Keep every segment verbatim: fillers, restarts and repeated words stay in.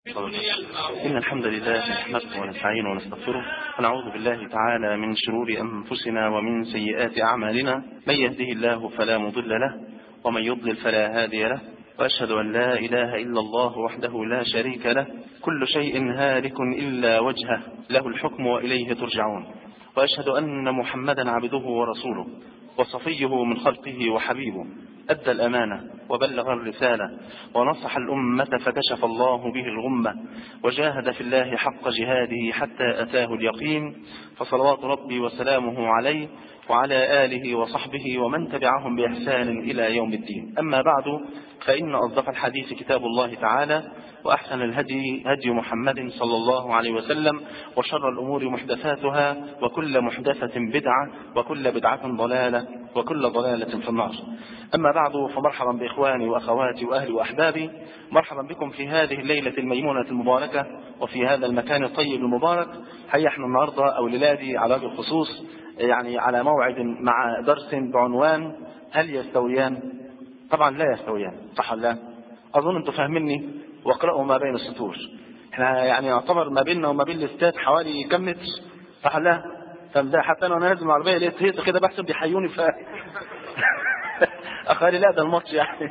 إن الحمد لله نحمده ونستعينه ونستغفره ونعوذ بالله تعالى من شرور أنفسنا ومن سيئات أعمالنا. من يهده الله فلا مضل له ومن يضلل فلا هادي له، وأشهد أن لا إله إلا الله وحده لا شريك له. كل شيء هالك إلا وجهه، له الحكم وإليه ترجعون. وأشهد أن محمدا عبده ورسوله وصفيه من خلقه وحبيبه، أدى الأمانة وبلغ الرسالة ونصح الأمة فكشف الله به الغمة، وجاهد في الله حق جهاده حتى أتاه اليقين. فصلوات ربي وسلامه عليه وعلى آله وصحبه ومن تبعهم بإحسان إلى يوم الدين. أما بعد، فإن أصدق الحديث كتاب الله تعالى، وأحسن الهدي هدي محمد صلى الله عليه وسلم، وشر الأمور محدثاتها، وكل محدثة بدعة، وكل بدعة ضلالة، وكل ضلالة في النار. أما بعد، فمرحبا بإخواني وأخواتي وأهلي وأحبابي، مرحبا بكم في هذه الليلة الميمونة المباركة وفي هذا المكان الطيب المبارك. حقيقة احنا النهاردة أو ليلادي على وجه الخصوص يعني على موعد مع درس بعنوان هل يستويان؟ طبعا لا يستويان، صح ولا لا؟ أظن أنتم فاهميني، واقرأوا ما بين السطور. احنا يعني يعتبر ما بيننا وما بين الاستاد حوالي كم متر، صح ولا لا؟ فده حتى انا نازل من العربيه لقيت هيصه كده بحسب بيحيوني ف اخالي لا ده الماتش يعني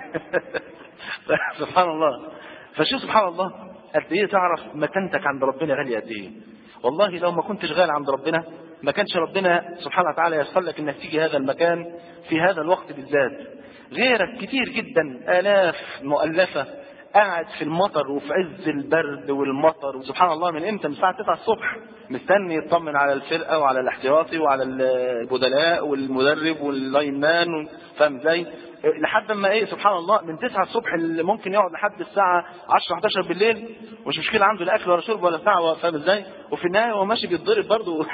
سبحان الله. فشو سبحان الله، قد ايه تعرف مكانتك عند ربنا غاليه قد ايه. والله لو ما كنتش غالي عند ربنا ما كانش ربنا سبحانه وتعالى ييسر لك انك تيجي هذا المكان في هذا الوقت بالذات. غيرك كتير جدا آلاف مؤلفة قاعد في المطر وفي عز البرد والمطر، وسبحان الله من امتى؟ من الساعه تسعة الصبح مستني يطمن على الفرقه وعلى الاحتياطي وعلى البدلاء والمدرب واللاين مان، فاهم ازاي؟ لحد ما ايه سبحان الله من تسعة الصبح اللي ممكن يقعد لحد الساعه عشرة حداشر بالليل، مش مشكله عنده لا اكل ولا شرب ولا ساعه، فاهم ازاي؟ وفي النهايه هو ماشي بيتضرب برضه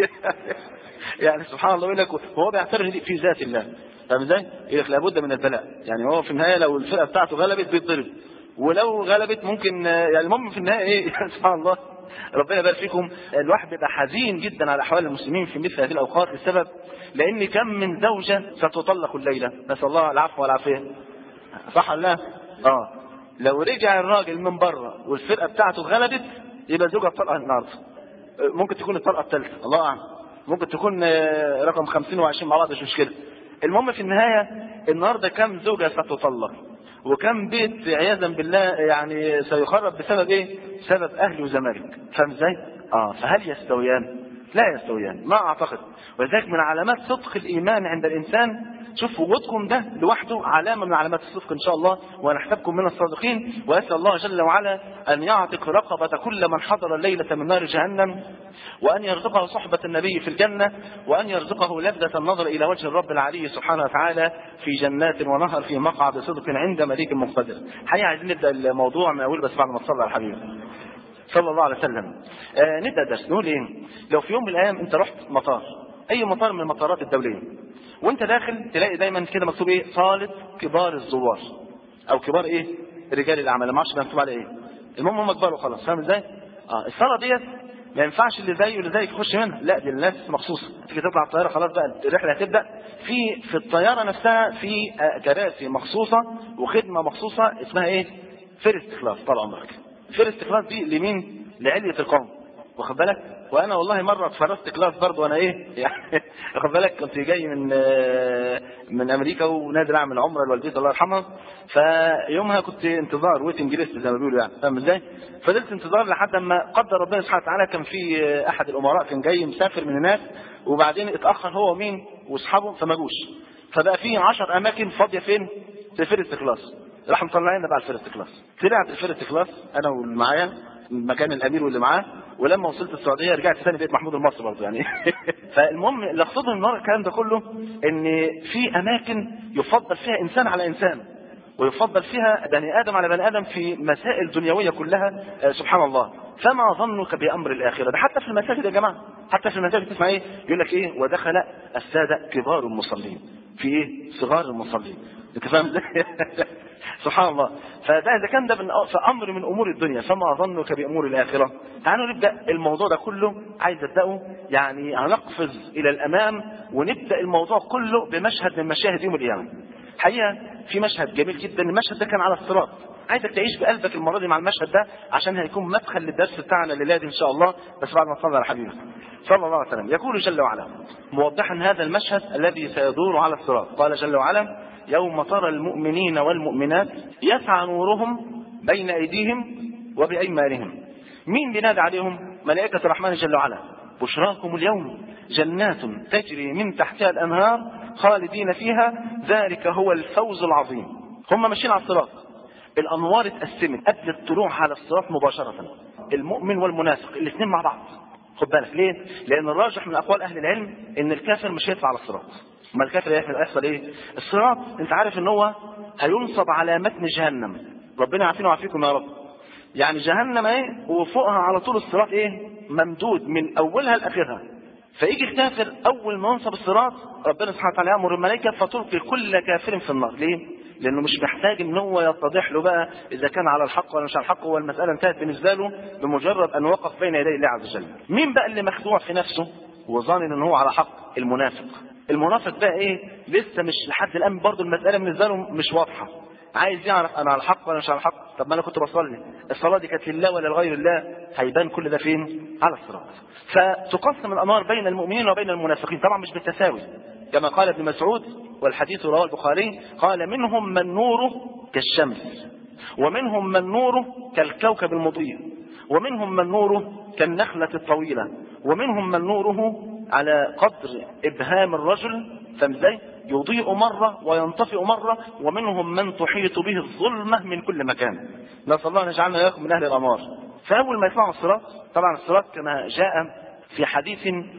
يعني سبحان الله. يقول لك وهو بيعترف في ذات الله، فاهم ازاي؟ يقول لك لابد من البلاء. يعني هو في النهايه لو الفرقه بتاعته غلبت بيتضرب، ولو غلبت ممكن يعني المهم في النهايه ايه سبحان الله. ربنا يبارك فيكم. الواحد بيبقى حزين جدا على احوال المسلمين في مثل هذه الاوقات، السبب لان كم من زوجه ستطلق الليله، نسال الله العفو والعافيه، صح ولا لا؟ اه لو رجع الراجل من بره والفرقه بتاعته غلبت يبقى زوجها الطلقه النهارده، ممكن تكون الطلقه الثالثه، الله اعلم، ممكن تكون رقم خمسين وعشرين مع بعض، مش مشكله. المهم في النهايه النهارده كم زوجه ستطلق، وكم بيت عياذا بالله يعني سيخرب بسبب ايه؟ بسبب اهل وزمالك، فاهم ازاي؟ اه فهل يستويان؟ لا يستويان، ما اعتقد. ولذلك من علامات صدق الايمان عند الانسان، شوف وجودكم ده لوحده علامه من علامات الصدق ان شاء الله، ونحسبكم من الصادقين. واسال الله جل وعلا ان يعتق رقبه كل من حضر الليله من نار جهنم، وان يرزقه صحبه النبي في الجنه، وان يرزقه لذه النظر الى وجه الرب العلي سبحانه وتعالى في جنات ونهر في مقعد صدق عند مليك مقتدر. حقيقه عايزين نبدا الموضوع من اول، بس بعد ما تصلي على الحبيب صلى الله عليه وسلم. آه نبدا درس. نقول ايه؟ لو في يوم من الايام انت رحت مطار، اي مطار من المطارات الدوليه، وانت داخل تلاقي دايما كده مكتوب ايه؟ صاله كبار الزوار، او كبار ايه؟ رجال الاعمال، ما اعرفش مكتوب على ايه، المهم هم كبار وخلاص، فاهم ازاي؟ اه الصاله ديت ما ينفعش اللي زيه واللي زيك يخش منها، لا دي الناس مخصوصه. تيجي تطلع الطياره خلاص بقى الرحله هتبدا، في في الطياره نفسها في كراسي مخصوصه وخدمه مخصوصه اسمها ايه؟ فيرست كلاس. طال عمرك فيرست كلاس دي لمين؟ لعليه القوم، واخد بالك؟ وانا والله مره اتفرست كلاس برضه وانا ايه يعني واخد بالك، كنت جاي من من امريكا ونازل اعمل عمره لوالدتي الله يرحمها، فيومها كنت انتظار ويتنج ليست زي ما بيقولوا يعني، فاهم ازاي؟ فضلت انتظار لحد ما قدر ربنا سبحانه وتعالى كان في احد الامراء كان جاي مسافر من هناك، وبعدين اتاخر هو ومين واصحابه فما جوش، فبقى في عشر اماكن فاضيه فين؟ في فيرست كلاس. راحوا مطلعيننا بقى الفيرست كلاس. طلعت الفيرست كلاس انا واللي معايا مكان الامير واللي معاه، ولما وصلت السعوديه رجعت ثاني بيت محمود المصري برضه يعني فالمهم اللي اقصده من ورا الكلام ده كله ان في اماكن يفضل فيها انسان على انسان، ويفضل فيها بني ادم على بني ادم في مسائل دنيويه كلها، آه سبحان الله. فما ظنك بامر الاخره؟ ده حتى في المساجد يا جماعه، حتى في المساجد تسمع ايه؟ يقول لك ايه؟ ودخل الساده كبار المصلين في ايه؟ صغار المصلين، انت فاهم سبحان الله. فده اذا كان ده في امر من امور الدنيا، فما ظنك بامور الاخره؟ تعالوا نبدا الموضوع ده كله، عايز ابداه يعني هنقفز الى الامام ونبدا الموضوع كله بمشهد من مشاهد يوم القيامه. حقيقه في مشهد جميل جدا، المشهد ده كان على الصراط، عايزك تعيش بقلبك المرة دي مع المشهد ده، عشان هيكون مدخل للدرس بتاعنا الليلة دي إن شاء الله، بس بعد ما تصلي على حبيبنا صلى الله عليه وسلم. يقول جل وعلا موضحا هذا المشهد الذي سيدور على الصراط، قال جل وعلا: يوم ترى المؤمنين والمؤمنات يسعى نورهم بين أيديهم وبأيمانهم. مين بينادي عليهم؟ ملائكة الرحمن جل وعلا: بشراكم اليوم جنات تجري من تحتها الأنهار خالدين فيها ذلك هو الفوز العظيم. هم ماشيين على الصراط، الأنوار اتقسمت قبل الطلوع على الصراط مباشرة، المؤمن والمنافق الاثنين مع بعض. خد بالك ليه؟ لأن الراجح من أقوال أهل العلم إن الكافر مش هيطلع على الصراط. ما الكافر هيحصل إيه؟ الصراط أنت عارف إن هو هينصب على متن جهنم، ربنا يعافينا ويعافيكم يا رب. يعني جهنم ايه، وفوقها على طول الصراط ايه، ممدود من اولها لاخرها. فيجي الكافر اول ما ينصب الصراط ربنا سبحانه وتعالى يامر الملائكه فتلقي كل كافر في النار. ليه؟ لانه مش محتاج ان هو يتضح له بقى اذا كان على الحق ولا مش على الحق، هو المساله انتهت بالنسبه له بمجرد ان وقف بين يدي الله عز وجل. مين بقى اللي مخدوع في نفسه وظانن ان هو على حق؟ المنافق. المنافق بقى ايه، لسه مش لحد الان برضه المساله بالنسبه له مش واضحه، عايز يعرف انا على الحق ولا مش على الحق. طب ما انا كنت بصلي، الصلاه دي كانت لله ولا لغير الله؟ هيبان كل ده فين؟ على الصراط. فتقسم الانوار بين المؤمنين وبين المنافقين، طبعا مش بالتساوي، كما قال ابن مسعود والحديث رواه البخاري قال: منهم من نوره كالشمس، ومنهم من نوره كالكوكب المضيء، ومنهم من نوره كالنخلة الطويلة، ومنهم من نوره على قدر إبهام الرجل، فمزاي يضيء مرة وينطفئ مرة، ومنهم من تحيط به الظلمة من كل مكان. نسأل الله أن يجعلنا إياكم من أهل الأنوار. فأول ما يطلعوا الصراط، طبعا الصراط كما جاء في حديث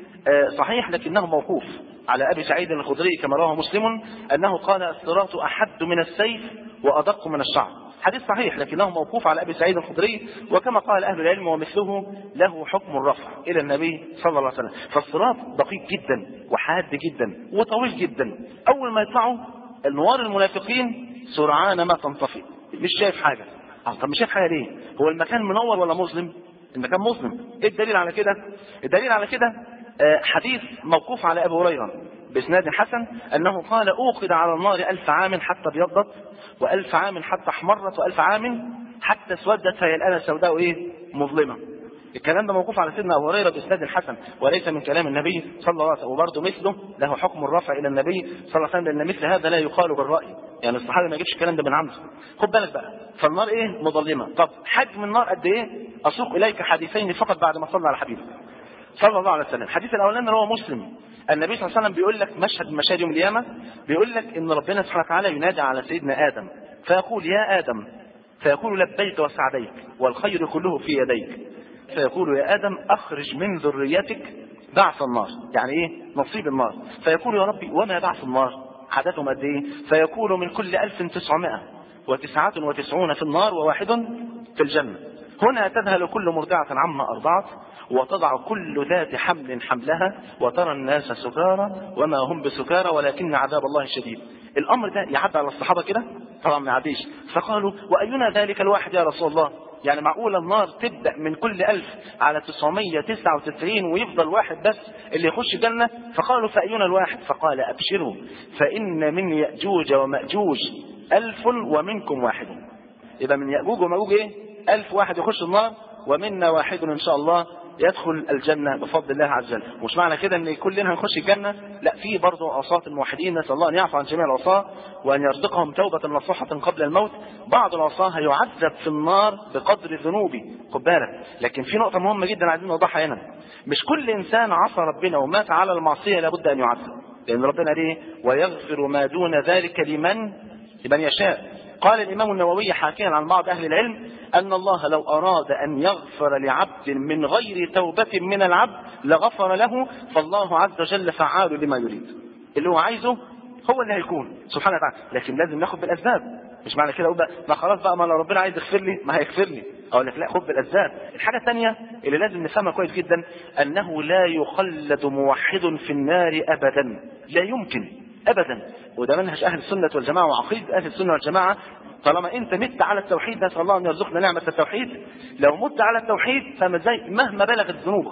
صحيح لكنه موقوف على أبي سعيد الخدري كما رواه مسلم أنه قال: الصراط أحد من السيف وأدق من الشعر. حديث صحيح لكنه موقوف على أبي سعيد الخدري، وكما قال أهل العلم ومثله له حكم الرفع إلى النبي صلى الله عليه وسلم. فالصراط دقيق جدا وحاد جدا وطويل جدا. أول ما يطلعوا أنوار المنافقين سرعان ما تنطفئ، مش شايف حاجة. طب مش شايف حاجة ليه؟ هو المكان منور ولا مظلم؟ المكان مظلم. إيه الدليل على كده؟ الدليل على كده حديث موقوف على أبي هريرة بإسناد حسن أنه قال: أوقد على النار ألف عام حتى ابيضت، وألف عام حتى احمرت، وألف عام حتى اسودت، فهي الآن سوداء إيه؟ مظلمة. الكلام ده موقوف على سيدنا أبو هريرة بإسناد حسن وليس من كلام النبي صلى الله عليه وسلم. وبرضه مثله له حكم الرفع إلى النبي صلى الله عليه وسلم، لأن مثل هذا لا يقال بالرأي، يعني الصحابة ما يجيبش الكلام ده من عنده. خد بالك بقى، فالنار إيه؟ مظلمة. طب حجم النار قد إيه؟ أسوق إليك حديثين فقط بعد ما صلى على حبيبه صلى الله عليه وسلم. الحديث الاولاني هو مسلم، النبي صلى الله عليه وسلم بيقول لك مشهد من مشاهد يوم القيامه، بيقول لك ان ربنا سبحانه وتعالى ينادي على سيدنا ادم فيقول: يا ادم، فيقول: لبيك وسعديك والخير كله في يديك. فيقول: يا ادم اخرج من ذريتك بعث النار، يعني ايه؟ نصيب النار. فيقول: يا ربي وما بعث النار؟ عددهم قد ايه؟ فيقول: من كل ألف تسعمائة وتسعة وتسعون في النار وواحد في الجنه. هنا تذهل كل مرضعة عما أرضعت، وتضع كل ذات حمل حملها، وترى الناس سكارى وما هم بسكارى ولكن عذاب الله شديد. الأمر ده يعدى على الصحابة كده؟ طبعا ما يعديش. فقالوا: وأينا ذلك الواحد يا رسول الله؟ يعني معقول النار تبدأ من كل ألف على تسعمائة وتسعة وتسعين ويفضل واحد بس اللي يخش الجنة؟ فقالوا: فأينا الواحد؟ فقال: أبشروا فإن من يأجوج ومأجوج ألف ومنكم واحد. يبقى من يأجوج ومأجوج إيه؟ ألف واحد يخش النار، ومنا واحد إن شاء الله يدخل الجنة بفضل الله عز وجل. مش معنى كده ان كلنا هنخش الجنة، لا، في برضه عصاة الموحدين، نسأل الله ان يعفو عن جميع العصاة وان يرزقهم توبة نصوحة قبل الموت. بعض العصاة هيعذب في النار بقدر ذنوبه، خد بالك. لكن في نقطة مهمة جدا عايزين نوضحها هنا، مش كل انسان عصى ربنا ومات على المعصية لابد ان يعذب، لان ربنا ليه؟ ويغفر ما دون ذلك لمن لمن يشاء. قال الإمام النووي حاكيا عن بعض أهل العلم أن الله لو أراد أن يغفر لعبد من غير توبة من العبد لغفر له، فالله عز وجل فعال لما يريد. اللي هو عايزه هو اللي هيكون سبحانه وتعالى، لكن لازم ناخد بالأسباب. مش معنى كده بقى ما خلاص بقى، ما لو ربنا عايز يغفر لي ما هيغفر لي، أقول لك لا، خد بالأسباب. الحاجة الثانية اللي لازم نفهمها كويس جدا أنه لا يخلد موحد في النار أبدا، لا يمكن أبدا. وده منهج أهل السنة والجماعة وعقيدة أهل السنة والجماعة. طالما أنت مت على التوحيد، نسأل الله أن يرزقنا نعمة التوحيد، لو مت على التوحيد فما زي مهما بلغت ذنوبك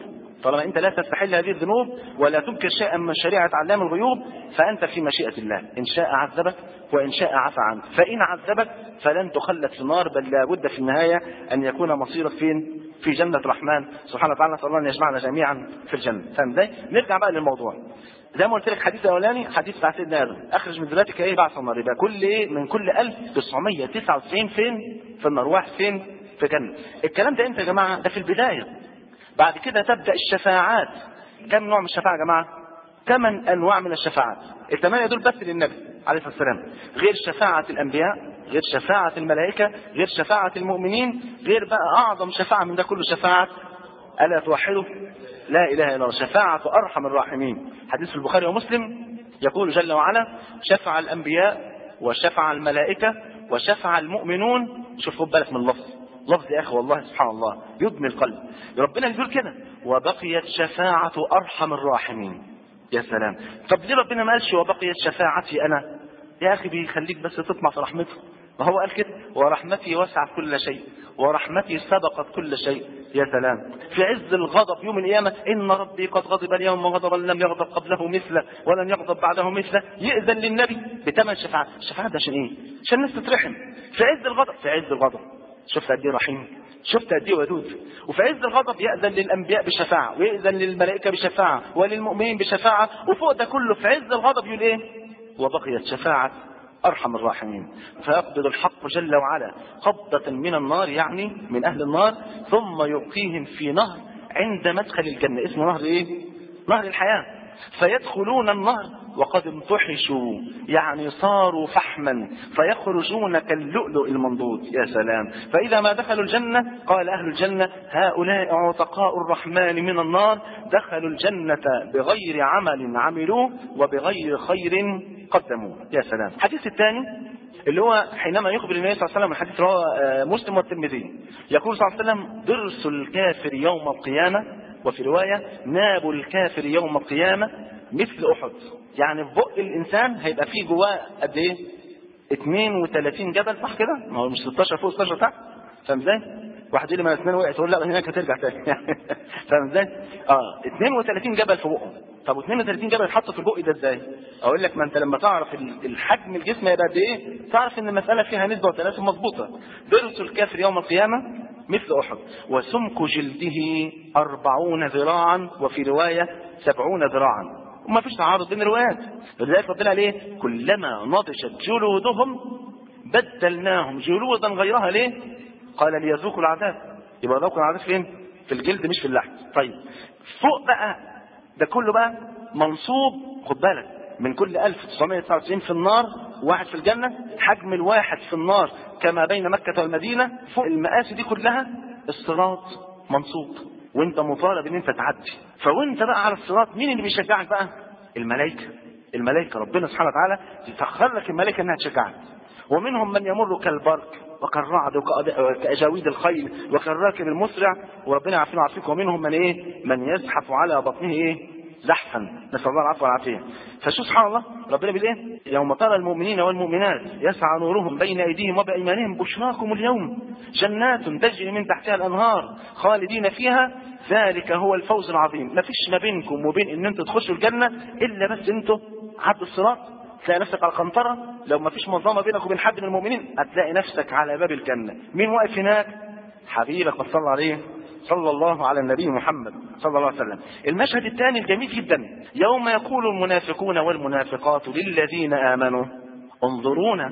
طالما انت لا تستحل هذه الذنوب ولا تنكر شيئا من شريعه علام الغيوب فانت في مشيئه الله، ان شاء عذبك وان شاء عفى عنك. فان عذبك فلن تخلد في النار، بل لابد في النهايه ان يكون مصيرك فين؟ في جنه الرحمن سبحانه وتعالى. نسال الله ان يجمعنا جميعا في الجنه. فاهم ازاي؟ نرجع بقى للموضوع. زي ما قلت لك الحديث الاولاني حديث بتاع سيدنا ادم، اخرج من ذريتك ايه بعث النار، يبقى كل ايه من كل ألف وتسعمية وتسعة وتسعين فين؟ في النار، واحد فين؟ في الجنه. الكلام ده امتى يا جماعه؟ ده في البدايه. بعد كده تبدا الشفاعات. كم نوع من الشفاعه يا جماعه؟ ثمان انواع من الشفاعات. الثمانيه دول بس للنبي عليه الصلاه والسلام، غير شفاعه الانبياء، غير شفاعه الملائكه، غير شفاعه المؤمنين، غير بقى اعظم شفاعه من ده كله شفاعه الا توحدوا لا اله الا الله، شفاعه ارحم الراحمين. حديث في البخاري ومسلم يقول جل وعلا: شفع الانبياء وشفع الملائكه وشفع المؤمنون. شوف خد بالك من اللفظ، لفظ يا اخي والله سبحان الله يدمي القلب. ربنا يقول كده: وبقيت شفاعه ارحم الراحمين. يا سلام. طب ليه ربنا ما قالش وبقيت شفاعتي انا؟ يا اخي بيخليك بس تطمع في رحمته. ما هو قال كده: ورحمتي وسعت كل شيء ورحمتي سبقت كل شيء. يا سلام. في عز الغضب يوم القيامة: إن ربي قد غضب اليوم غضبا لم يغضب قبله مثله ولن يغضب بعده مثله. يأذن للنبي بثمان شفاعات. الشفاعات ده عشان إيه؟ عشان الناس تترحم. في عز الغضب، في عز الغضب شفت قد إيه رحيم، شفت قد إيه ودود. وفي عز الغضب يأذن للأنبياء بشفاعة، ويأذن للملائكة بشفاعة، وللمؤمنين بشفاعة. وفوق ده كله في عز الغضب يقول إيه؟ وبقيت شفاعة أرحم الراحمين. فيقبض الحق جل وعلا قبضة من النار، يعني من أهل النار، ثم يلقيهم في نهر عند مدخل الجنة، اسمه نهر إيه؟ نهر الحياة. فيدخلون النهر وقد امتحشوا، يعني صاروا فحما، فيخرجون كاللؤلؤ المنضود. يا سلام. فإذا ما دخلوا الجنة قال أهل الجنة: هؤلاء عتقاء الرحمن من النار، دخلوا الجنة بغير عمل عملوه وبغير خير قدموه. يا سلام. الحديث الثاني اللي هو حينما يخبر النبي صلى الله عليه وسلم، الحديث رواه مسلم والترمذي، يقول صلى الله عليه وسلم: ضرس الكافر يوم القيامة، وفي رواية: ناب الكافر يوم القيامة مثل أحد. يعني في بق الإنسان هيبقى فيه جواه قد إيه؟ اثنين وثلاثين جبل، صح كده؟ ما هو مش ستاشر فوق ستاشر تحت. فاهم ازاي؟ واحد يقول لي ما اسنانه وقعت، تقول لا هناك هترجع تاني. فاهم ازاي؟ اه اثنين وثلاثين جبل في بقه. طب واثنين وثلاثين جبل اتحطوا في البق ده ازاي؟ اقول لك: ما انت لما تعرف الحجم الجسم هيبقى قد ايه تعرف ان المساله فيها نسبه وتناسب مظبوطه. ضرس الكافر يوم القيامه مثل احد، وسمك جلده أربعون ذراعا، وفي روايه سبعون ذراعا. وما فيش تعارض بين الروايات. لذلك ربنا عليه: كلما نضجت جلودهم بدلناهم جلودا غيرها. ليه؟ قال: ليذوقوا العذاب. يبقى ذوقوا العذاب فين؟ في الجلد مش في اللحم. طيب فوق بقى ده كله بقى منصوب، خد بالك، من كل ألف وتسعمية وتسعة وتسعين في النار واحد في الجنة. حجم الواحد في النار كما بين مكة والمدينة. فوق المقاس دي كلها الصراط منصوب، وانت مطالب ان انت تعدي. فوانت بقى على الصراط مين اللي بيشجعك بقى؟ الملائكة. الملائكة ربنا سبحانه وتعالى يسخر لك الملائكة انها تشجعك. ومنهم من يمر كالبرق وكالرعد وكأجاويد الخيل وكالراكب المسرع، وربنا يعافينا ويعافيكم. ومنهم من ايه؟ من يزحف على بطنه ايه؟ زحفا، نسأل الله العفو والعافية. فشو سبحان الله ربنا بيقول ايه؟ يوم ترى المؤمنين والمؤمنات يسعى نورهم بين ايديهم وبايمانهم بشراكم اليوم جنات تجري من تحتها الانهار خالدين فيها ذلك هو الفوز العظيم. ما فيش ما بينكم وبين ان انتوا تخشوا الجنة الا بس انتوا عدوا الصراط، تلاقي نفسك على القنطرة. لو ما فيش منظمة بينك وبين حد من المؤمنين هتلاقي نفسك على باب الجنة. مين واقف هناك؟ حبيبك صلى عليه صلى الله على النبي محمد صلى الله عليه وسلم. المشهد الثاني الجميل جدا: يوم يقول المنافقون والمنافقات للذين آمنوا انظرونا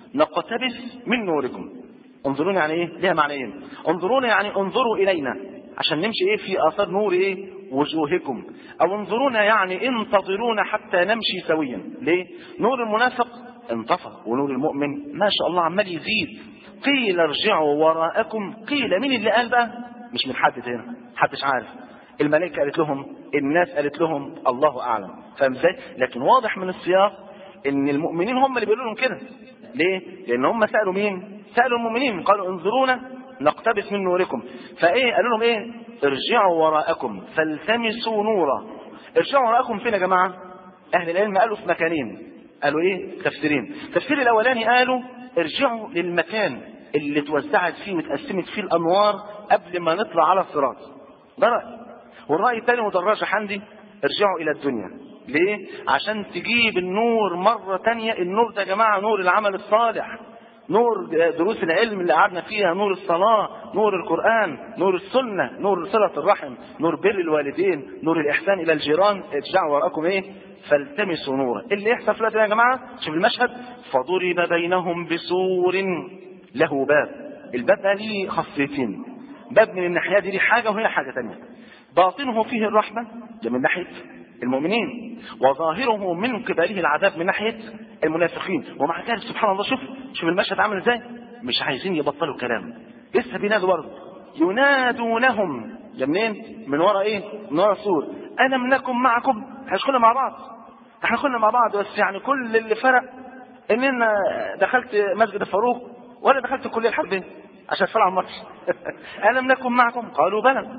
نقتبس من نوركم. انظرونا يعني ايه؟ ليها معنيين. انظرونا يعني انظروا الينا عشان نمشي ايه في اثار نور ايه وجوهكم، او انظرونا يعني انتظرونا حتى نمشي سويا. ليه؟ نور المنافق انطفى ونور المؤمن ما شاء الله عمال يزيد. قيل ارجعوا وراءكم. قيل مين اللي قال بقى؟ مش من حد هنا، محدش عارف. الملائكة قالت لهم، الناس قالت لهم، الله اعلم. فاهم ازاي؟ لكن واضح من السياق ان المؤمنين هم اللي بيقولوا لهم كده. ليه؟ لان هم سألوا مين؟ سألوا المؤمنين، قالوا انظرونا نقتبس من نوركم. فايه قالوا لهم ايه؟ ارجعوا وراءكم فالتمسوا نورا. ارجعوا وراءكم فين يا جماعة؟ اهل العلم قالوا في مكانين، قالوا ايه؟ تفسيرين. التفسير الاولاني قالوا ارجعوا للمكان اللي توزعت فيه وتقسمت فيه الانوار قبل ما نطلع على الصراط. ده رأي. والرأي الثاني مدرجة عندي ارجعوا إلى الدنيا. ليه؟ عشان تجيب النور مرة تانية. النور ده يا جماعة نور العمل الصالح، نور دروس العلم اللي قعدنا فيها، نور الصلاة، نور القرآن، نور السنة، نور صلة الرحم، نور بر الوالدين، نور الإحسان إلى الجيران. ارجعوا وراءكم إيه؟ فالتمسوا نورا. اللي يحصل في الوقت ده يا جماعة، شوف المشهد، فضرب بينهم بسور له باب. الباب ده ليه خاصيتين، باب من الناحية دي ليه حاجة وهي حاجة تانية. باطنه فيه الرحمة، ده من ناحية المؤمنين، وظاهره من قبله العذاب من ناحية المنافقين. ومع ذلك سبحان الله، شوف شوف المشهد عامل ازاي، مش عايزين يبطلوا كلام، لسه بينادوا برضه، ينادونهم ده منين؟ من ورا ايه؟ من ورا السور. ألم نكن معكم؟ احنا كنا مع بعض، احنا كنا مع بعض، بس يعني كل اللي فرق ان انا دخلت مسجد الفاروق ولا دخلت الكليه الحربيه عشان اتفرج على الماتش. ألم نكن معكم؟ قالوا بلى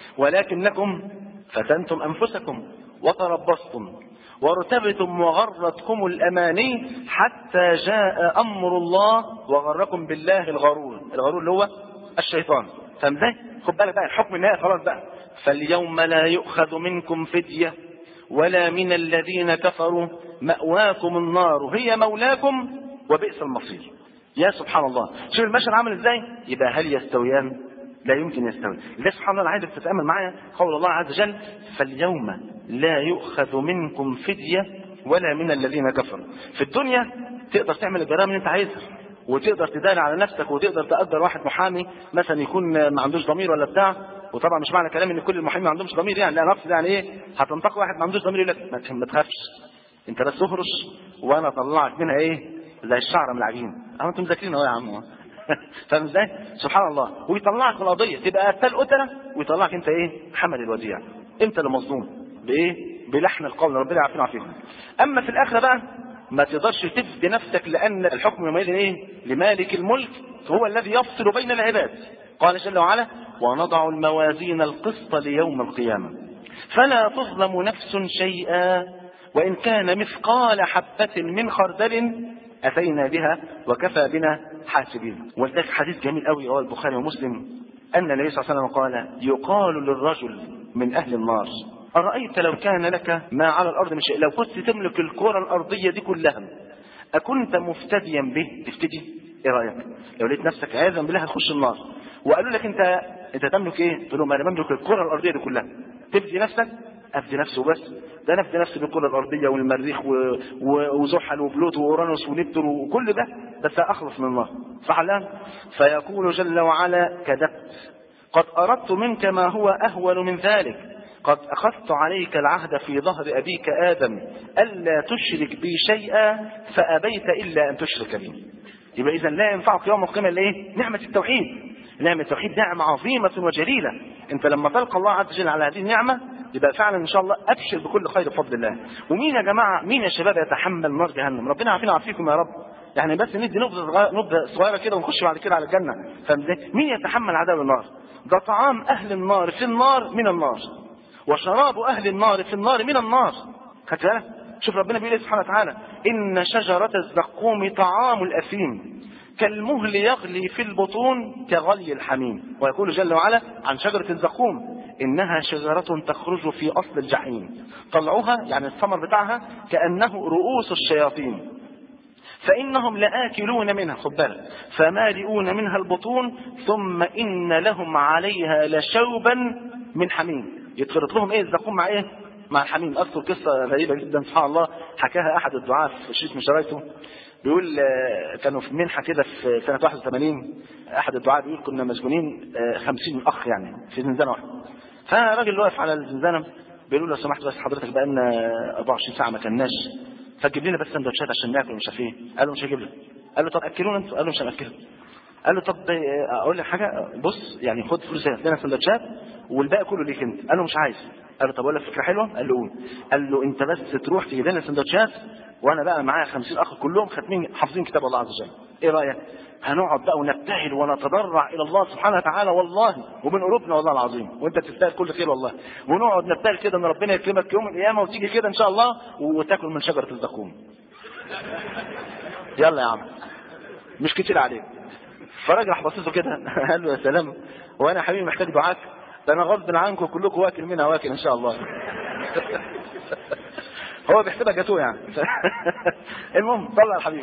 ولكنكم فتنتم انفسكم وتربصتم وارتبتم وغرتكم الاماني حتى جاء امر الله وغركم بالله الغرور. الغرور اللي هو الشيطان. فاهم ازاي؟ خد بالك بقى، الحكم النهائي خلاص بقى. فاليوم لا يؤخذ منكم فدية ولا من الذين كفروا، مأواكم النار هي مولاكم وبئس المصير. يا سبحان الله، شوف المشهد عامل ازاي. يبقى هل يستويان؟ لا يمكن يستوي. لذلك سبحان الله، انا عايزك تتامل معايا قول الله عز وجل: فاليوم لا يؤخذ منكم فدية ولا من الذين كفروا. في الدنيا تقدر تعمل الجرائم اللي انت عايزها، وتقدر تداري على نفسك، وتقدر تقدر واحد محامي مثلا يكون ما عندوش ضمير ولا بتاع. وطبعا مش معنى كلامي ان كل المحامين ما عندهمش ضمير، يعني لا، نفس يعني ايه، هتنطق واحد ما عندوش ضمير يقول لك ما تخافش انت بس اخرش وانا اطلعك منها ايه زي الشعره من العجين. اهو انتم مذاكرين اهو يا عم. فاهم ازاي؟ سبحان الله. ويطلعك من القضيه تبقى قتال قتله، ويطلعك انت ايه؟ حمل الوديع. انت اللي مظلوم بايه؟ بلحن القول. ربنا يعافينا ويعافيكم. اما في الاخره بقى ما تقدرش تفدي نفسك، لان الحكم يومئذ ايه؟ لمالك الملك، هو الذي يفصل بين العباد. قال جل وعلا: ونضع الموازين القسط ليوم القيامه فلا تظلم نفس شيئا وان كان مثقال حبه من خردل أتينا بها وكفى بنا حاسبين. ولذلك حديث جميل قوي رواه البخاري ومسلم أن النبي صلى الله عليه وسلم قال: يقال للرجل من أهل النار: أرأيت لو كان لك ما على الأرض من شيء، لو كنت تملك الكرة الأرضية دي كلها أكنت مفتديا به؟ تفتدي؟ إيه رأيك؟ لو لقيت نفسك عياذا بالله هتخش النار، وقالوا لك أنت أنت تملك إيه؟ تقول لهم: أنا بملك الكرة الأرضية دي كلها. تفدي نفسك؟ أفدي نفسه بس، ده نفدي نفسي بالكرة الأرضية والمريخ و... و... وزحل وبلوتو وأورانوس ونبتون وكل ده، بس أخلص من النار. صح الآن؟ فيقول جل وعلا: كذبت، قد أردت منك ما هو أهون من ذلك، قد أخذت عليك العهد في ظهر أبيك آدم ألا تشرك بي شيئا فأبيت إلا أن تشرك بي. يبقى إذا لا ينفعك يوم القيامة إيه؟ نعمة التوحيد. نعمة التوحيد نعمة عظيمة وجليلة. أنت لما تلقى الله عز وجل على هذه النعمة يبقى فعلا ان شاء الله ابشر بكل خير بفضل الله. ومين يا جماعه، مين يا شباب يتحمل نار جهنم؟ ربنا يعافينا ويعافيكم يا رب. يعني بس ندي نبذه نبذه صغيره كده ونخش بعد كده على الجنه. فاهم ازاي؟ مين يتحمل عذاب النار؟ ده طعام اهل النار في النار من النار، وشراب اهل النار في النار من النار. خدت بالك؟ شوف ربنا بيقول سبحانه وتعالى: ان شجره الزقوم طعام الاثيم كالمهل يغلي في البطون كغلي الحميم. ويقول جل وعلا عن شجرة الزقوم: إنها شجرة تخرج في أصل الجحيم طلعها، يعني الثمر بتاعها، كأنه رؤوس الشياطين فإنهم لآكلون منها، خد بالك، فمالئون منها البطون ثم إن لهم عليها لشوبا من حميم. يتخرط لهم إيه الزقوم مع إيه؟ مع الحميم. أذكر قصة غريبة جدا سبحان الله حكاها أحد الدعاة في شريط من شرايطه. بيقول كانوا في منحة كده في سنة واحد وثمانين، أحد الدعاة بيقول كنا مسجونين خمسين أخ يعني في زنزانة واحدة. فراجل واقف على الزنزانة بيقول له: لو سمحت بس حضرتك بقى لنا أربعة وعشرين ساعة ما كناش، فجيب لنا بس سندوتشات عشان ناكل ومش عارف ايه. قال له: مش هجيب لك. قال له: طب أكلونا أنتوا. قال له: مش هنأكلك. قال له: طب أقول لك حاجة، بص يعني خد فلوس لنا سندوتشات والباقي كله ليك أنت. قال له: مش عايز. قال له: طب أقول لك فكرة حلوة. قال له: قول. قال له: أنت بس تروح تجيب لنا سندوتشات وانا بقى معايا خمسين اخ كلهم ختمين حافظين كتاب الله عز وجل. ايه رايك؟ هنقعد بقى ونبتهل ونتضرع الى الله سبحانه وتعالى والله ومن قلوبنا والله العظيم، وانت تستاهل كل خير والله، ونقعد نبتهل كده ان ربنا يكرمك يوم القيامه وتيجي كده ان شاء الله وتاكل من شجره الزقوم. يلا يا عم مش كتير عليك. فراجل راح بصيته كده قال له: يا سلام، وانا يا حبيبي محتاج دعاك؟ ده انا غصب عنكم كلكم واكل منها واكل ان شاء الله. هو بيحسبها جاتوه يعني. المهم صلى على الحبيب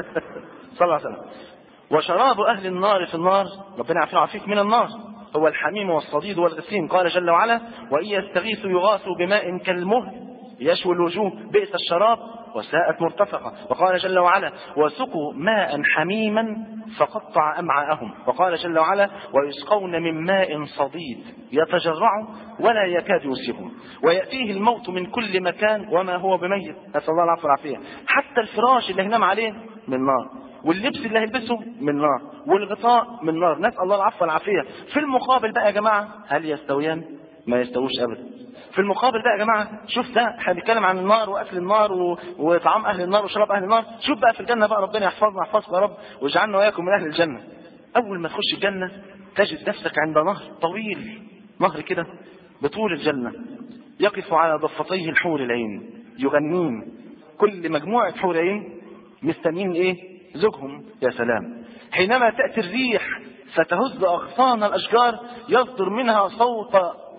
صلى الله عليه وسلم. وشراب اهل النار في النار، ربنا يعافينا ويعافيك من النار، هو الحميم والصديد والغسيم. قال جل وعلا: وإن يستغيثوا يغاثوا بماء كالمهل يشوي الوجوه بئس الشراب وساءت مرتفقة. وقال جل وعلا: وسقوا ماء حميما فقطع أمعاءهم. وقال جل وعلا: ويسقون من ماء صديد يتجرع ولا يكاد يسيغه ويأتيه الموت من كل مكان وما هو بميت. نسأل الله العفو والعافية. حتى الفراش اللي هنام عليه من نار، واللبس اللي هيلبسه من نار، والغطاء من نار. نسأل الله العفو والعافية. في المقابل بقى يا جماعة، هل يستويان؟ ما يستووش أبدا. في المقابل بقى يا جماعة، شوف ده احنا بنتكلم عن النار واكل النار و... وطعام اهل النار وشراب اهل النار. شوف بقى في الجنة بقى، ربنا يحفظنا يحفظكم يا رب واجعلنا واياكم من اهل الجنة. اول ما تخش الجنة تجد نفسك عند نهر طويل، نهر كده بطول الجنة، يقف على ضفتيه الحور العين يغنين. كل مجموعة حور عين مستنين ايه؟ زوجهم. يا سلام. حينما تأتي الريح فتهز اغصان الاشجار يصدر منها صوت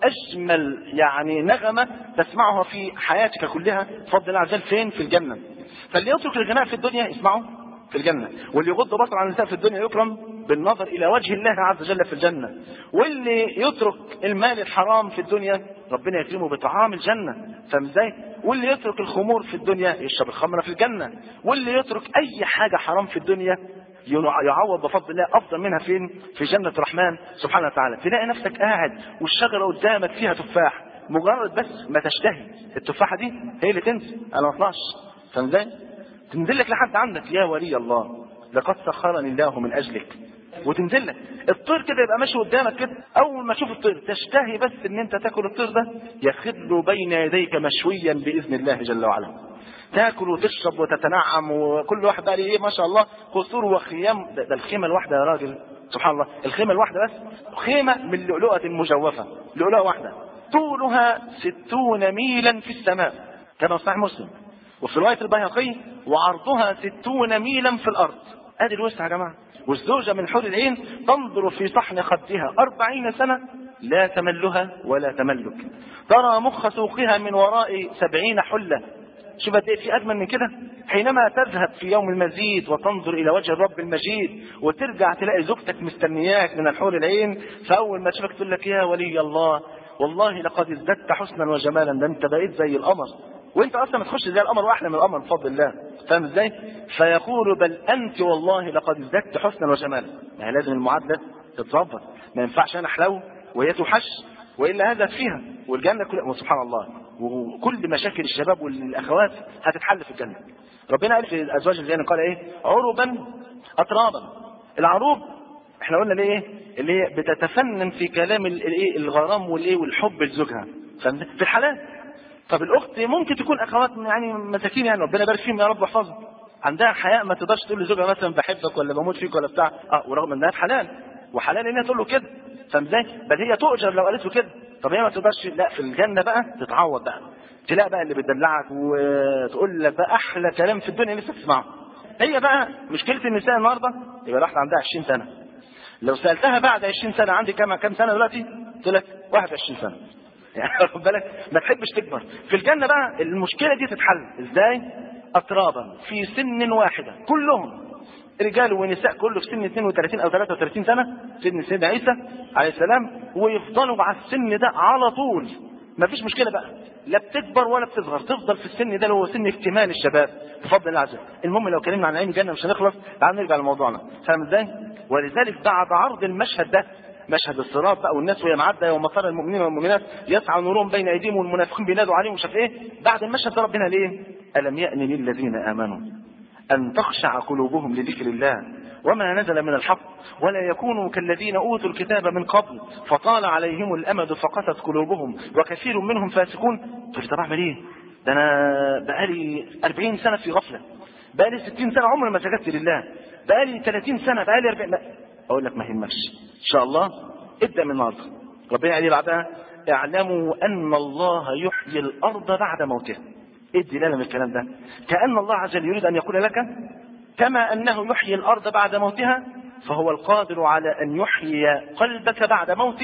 أجمل يعني نغمة تسمعها في حياتك كلها بفضل الله عز وجل. فين؟ في الجنة. فاللي يترك الغناء في الدنيا اسمعه في الجنة، واللي يغض بصره عن النساء في الدنيا يكرم بالنظر إلى وجه الله عز وجل في الجنة، واللي يترك المال الحرام في الدنيا ربنا يكرمه بطعام الجنة. فاهم ازاي؟ واللي يترك الخمور في الدنيا يشرب الخمر في الجنة، واللي يترك أي حاجة حرام في الدنيا يعوض بفضل الله افضل منها فين؟ في جنة الرحمن سبحانه وتعالى. تلاقي نفسك قاعد والشجرة قدامك فيها تفاح، مجرد بس ما تشتهي التفاحة دي هي اللي تنزل، انا ما اطلعش. فاهم ازاي؟ تنزل لك لحد عندك: يا ولي الله لقد سخرني الله من اجلك. وتنزل لك الطير كده يبقى ماشي قدامك كده، اول ما تشوف الطير تشتهي بس ان انت تاكل الطير ده، يخر بين يديك مشويا باذن الله جل وعلا. تاكل وتشرب وتتنعم، وكل واحد بقى ليه ايه ما شاء الله قصور وخيام. ده, ده الخيمه الواحده يا راجل سبحان الله، الخيمه الواحده بس خيمه من لؤلؤه مجوفه، لؤلؤه واحده طولها ستون ميلا في السماء كما صحيح مسلم، وفي روايه البيهقي وعرضها ستون ميلا في الارض. ادي الوسع يا جماعه. والزوجه من حور العين تنظر في صحن خدها أربعين سنة لا تملها ولا تملك، ترى مخ سوقها من وراء سبعين حله. شوف قد ايه في اجمل من كده. حينما تذهب في يوم المزيد وتنظر الى وجه الرب المجيد وترجع تلاقي زوجتك مستنياك من الحور العين، فاول ما تشوفك تقول لك: يا ولي الله والله لقد ازددت حسنا وجمالا، ده انت بقيت زي القمر، وانت اصلا ما تخش زي القمر واحلى من القمر بفضل الله. فاهم ازاي؟ فيقول: بل انت والله لقد ازددت حسنا وجمالا. يعني لازم المعادله تتظبط، ما ينفعش انا احلو وهي توحش، والا هذا فيها. والجنه كلها سبحان الله، وكل مشاكل الشباب والاخوات هتتحل في الجنه. ربنا قال في الازواج الجنه قال ايه؟ عربا اترابا. العروب احنا قلنا ليه ايه؟ اللي هي بتتفنن في كلام الايه الغرام والايه والحب لزوجها في الحلال. طب الاخت ممكن تكون اخوات يعني مساكين، يعني ربنا يبارك فيهم يا رب واحفظهم، عندها حياء ما تقدرش تقول لزوجها مثلا بحبك ولا بموت فيك ولا بتاع، اه ورغم انها في حلال وحلال انها تقول له كده. فاهم ازاي؟ بل هي تؤجر لو قالت له كده. طب هي ما تقدرش، لا في الجنه بقى تتعوض بقى، تلاقي بقى اللي بتدلعك وتقول لك بقى احلى كلام في الدنيا لسه تسمعه. هي بقى مشكله النساء النهارده يبقى واحده عندها عشرين سنة، لو سالتها بعد عشرين سنة عندي كام كام سنه دلوقتي؟ تقول لك واحد وعشرين سنة. يعني خد بالك ما تحبش تكبر. في الجنه بقى المشكله دي تتحل ازاي؟ اترابا في سن واحده، كلهم رجال ونساء كله في سن اثنين وثلاثين او ثلاثة وثلاثين سنة، سن سيدنا عيسى عليه السلام، ويفضلوا على السن ده على طول. ما فيش مشكله بقى، لا بتكبر ولا بتصغر، تفضل في السن ده اللي هو سن اكتمال الشباب بفضل الله عز وجل. المهم لو اتكلمنا عن نعيم الجنه مش هنخلص، تعال نرجع لموضوعنا. فاهم ازاي؟ ولذلك بعد عرض المشهد ده، مشهد الصراط بقى والناس وهي معديه يوم ترى المؤمنين والمؤمنات يسعى نورهم بين ايديهم والمنافقين بينادوا عليهم ومش عارف ايه. بعد المشهد ده ربنا ليه؟ الم يأن للذين امنوا ان تخشع قلوبهم لذكر الله وما نزل من الحق ولا يكونوا كالذين اوتوا الكتاب من قبل فطال عليهم الامد فقست قلوبهم وكثير منهم فاسقون. طب طب اعمل ايه؟ ده انا بقالي أربعين سنة في غفله، بقالي ستين سنة عمري ما سجدت لله، بقالي ثلاثين سنة، بقالي أربعين. اقول لك ما يهمكش ان شاء الله، ابدا من النهارده. ربنا قال بعدها: اعلموا ان الله يحيي الارض بعد موتها. ايه الدلاله من الكلام ده؟ كأن الله عز وجل يريد ان يقول لك كما انه يحيي الارض بعد موتها فهو القادر على ان يحيي قلبك بعد موته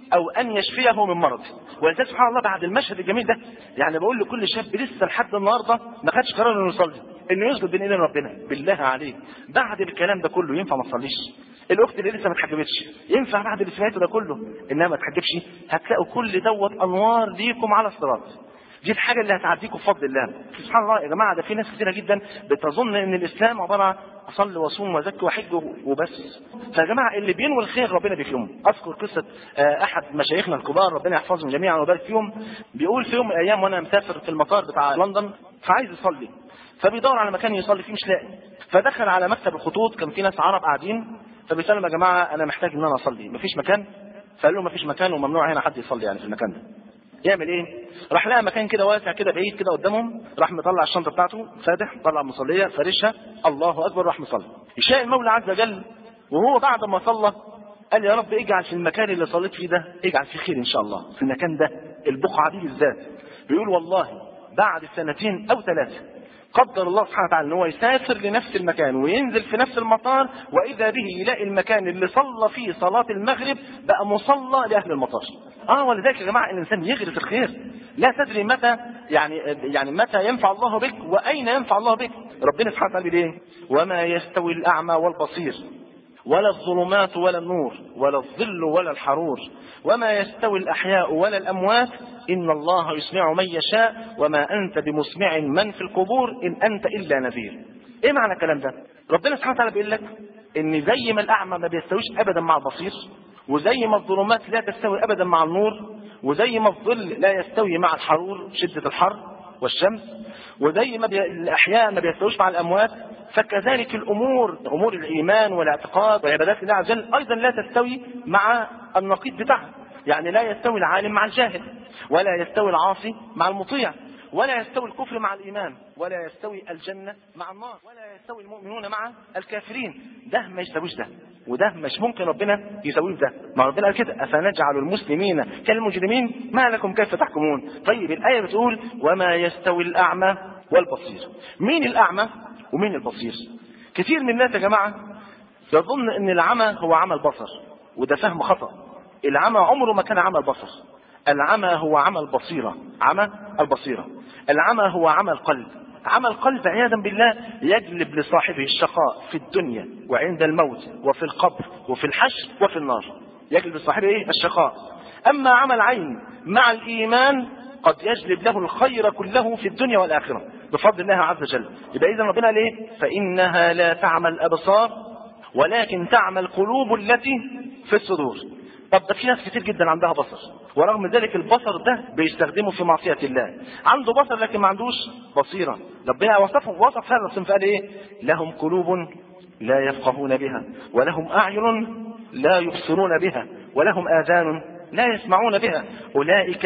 او ان يشفيه من مرض. ولذلك سبحان الله بعد المشهد الجميل ده يعني بقول لكل شاب لسه لحد النهارده ما خدش قرار انه يصلي، انه يسجد بين ايدين ربنا، بالله عليك بعد الكلام ده كله ينفع ما تصليش؟ الاخت اللي لسه ما اتحجبتش ينفع بعد اللي سمعته ده كله انها ما تحجبش؟ هتلاقوا كل دوت انوار ليكم على الصراط. دي الحاجه اللي هتعديكم بفضل الله. سبحان الله يا جماعه، ده في ناس كتيره جدا بتظن ان الاسلام عباره عن اصلي واصوم وازكي واحج وبس. فيا جماعه اللي بينوي الخير ربنا بيكرمه. اذكر قصه احد مشايخنا الكبار ربنا يحفظهم جميعا ويبارك فيهم، بيقول في يوم من الايام وانا مسافر في المطار بتاع لندن فعايز يصلي، فبيدور على مكان يصلي فيه مش لاقي، فدخل على مكتب الخطوط كان في ناس عرب قاعدين، فبيسالهم يا جماعه انا محتاج ان انا اصلي، مفيش مكان؟ فقال لهم مفيش مكان وممنوع هنا حد يصلي يعني في المكان ده. يعمل ايه؟ راح لقى مكان كده واسع كده بعيد كده قدامهم، راح مطلع الشنطه بتاعته فاتح، طلع مصليه فارشها، الله اكبر، راح مصلي. يشاء المولى عز وجل وهو بعد ما صلى قال يا رب اجعل في المكان اللي صليت فيه ده اجعل فيه خير ان شاء الله، في المكان ده البقعه دي بالذات. بيقول والله بعد سنتين او ثلاثه قدر الله سبحانه وتعالى ان هو يسافر لنفس المكان وينزل في نفس المطار، واذا به يلاقي المكان اللي صلى فيه صلاه المغرب بقى مصلى لاهل المطار. اه ولذلك يا جماعه الانسان يغرس الخير، لا تدري متى يعني يعني متى ينفع الله بك واين ينفع الله بك. ربنا سبحانه وتعالى بيقول ايه؟ وما يستوي الاعمى والبصير ولا الظلمات ولا النور ولا الظل ولا الحرور وما يستوي الأحياء ولا الأموات إن الله يسمع من يشاء وما أنت بمسمع من في القبور إن أنت إلا نذير. إيه معنى الكلام ده؟ ربنا سبحانه وتعالى بيقول لك إن زي ما الأعمى ما بيستويش أبدا مع البصير، وزي ما الظلمات لا تستوي أبدا مع النور، وزي ما الظل لا يستوي مع الحرور شدة الحر والشمس، وزي ما بي... الأحياء ما بيستويش مع الأموات، فكذلك الأمور أمور الإيمان والاعتقاد وعبادات الله عز وجل أيضا لا تستوي مع النقيض بتاعها. يعني لا يستوي العالم مع الجاهل، ولا يستوي العاصي مع المطيع، ولا يستوي الكفر مع الإيمان، ولا يستوي الجنة مع النار، ولا يستوي المؤمنون مع الكافرين. ده ما يستويش ده، وده مش ممكن ربنا يسويه ده. ما ربنا قال كده أفنجعل المسلمين كالمجرمين ما لكم كيف تحكمون. طيب الآية بتقول وما يستوي الأعمى والبصير. مين الأعمى ومين البصير؟ كثير من الناس يا جماعة يظن ان العمى هو عمى البصر، وده فهم خطأ. العمى عمره ما كان عمى البصر، العمى هو عمى البصيرة، عمى البصيرة. العمى هو عمى القلب. عمى القلب عياذا بالله يجلب لصاحبه الشقاء في الدنيا وعند الموت وفي القبر وفي الحشر وفي النار، يجلب لصاحبه ايه؟ الشقاء. اما عمى العين مع الايمان قد يجلب له الخير كله في الدنيا والآخرة بفضل الله عز وجل. يبقى إذا ربنا قال إيه؟ فإنها لا تعمى الأبصار ولكن تعمى القلوب التي في الصدور. طب ده في ناس كتير جدا عندها بصر، ورغم ذلك البصر ده بيستخدمه في معصية الله. عنده بصر لكن ما عندوش بصيرة. ربنا وصفه وصف هذا الصنف قال إيه؟ لهم قلوب لا يفقهون بها ولهم أعين لا يبصرون بها ولهم آذان لا يسمعون بها أولئك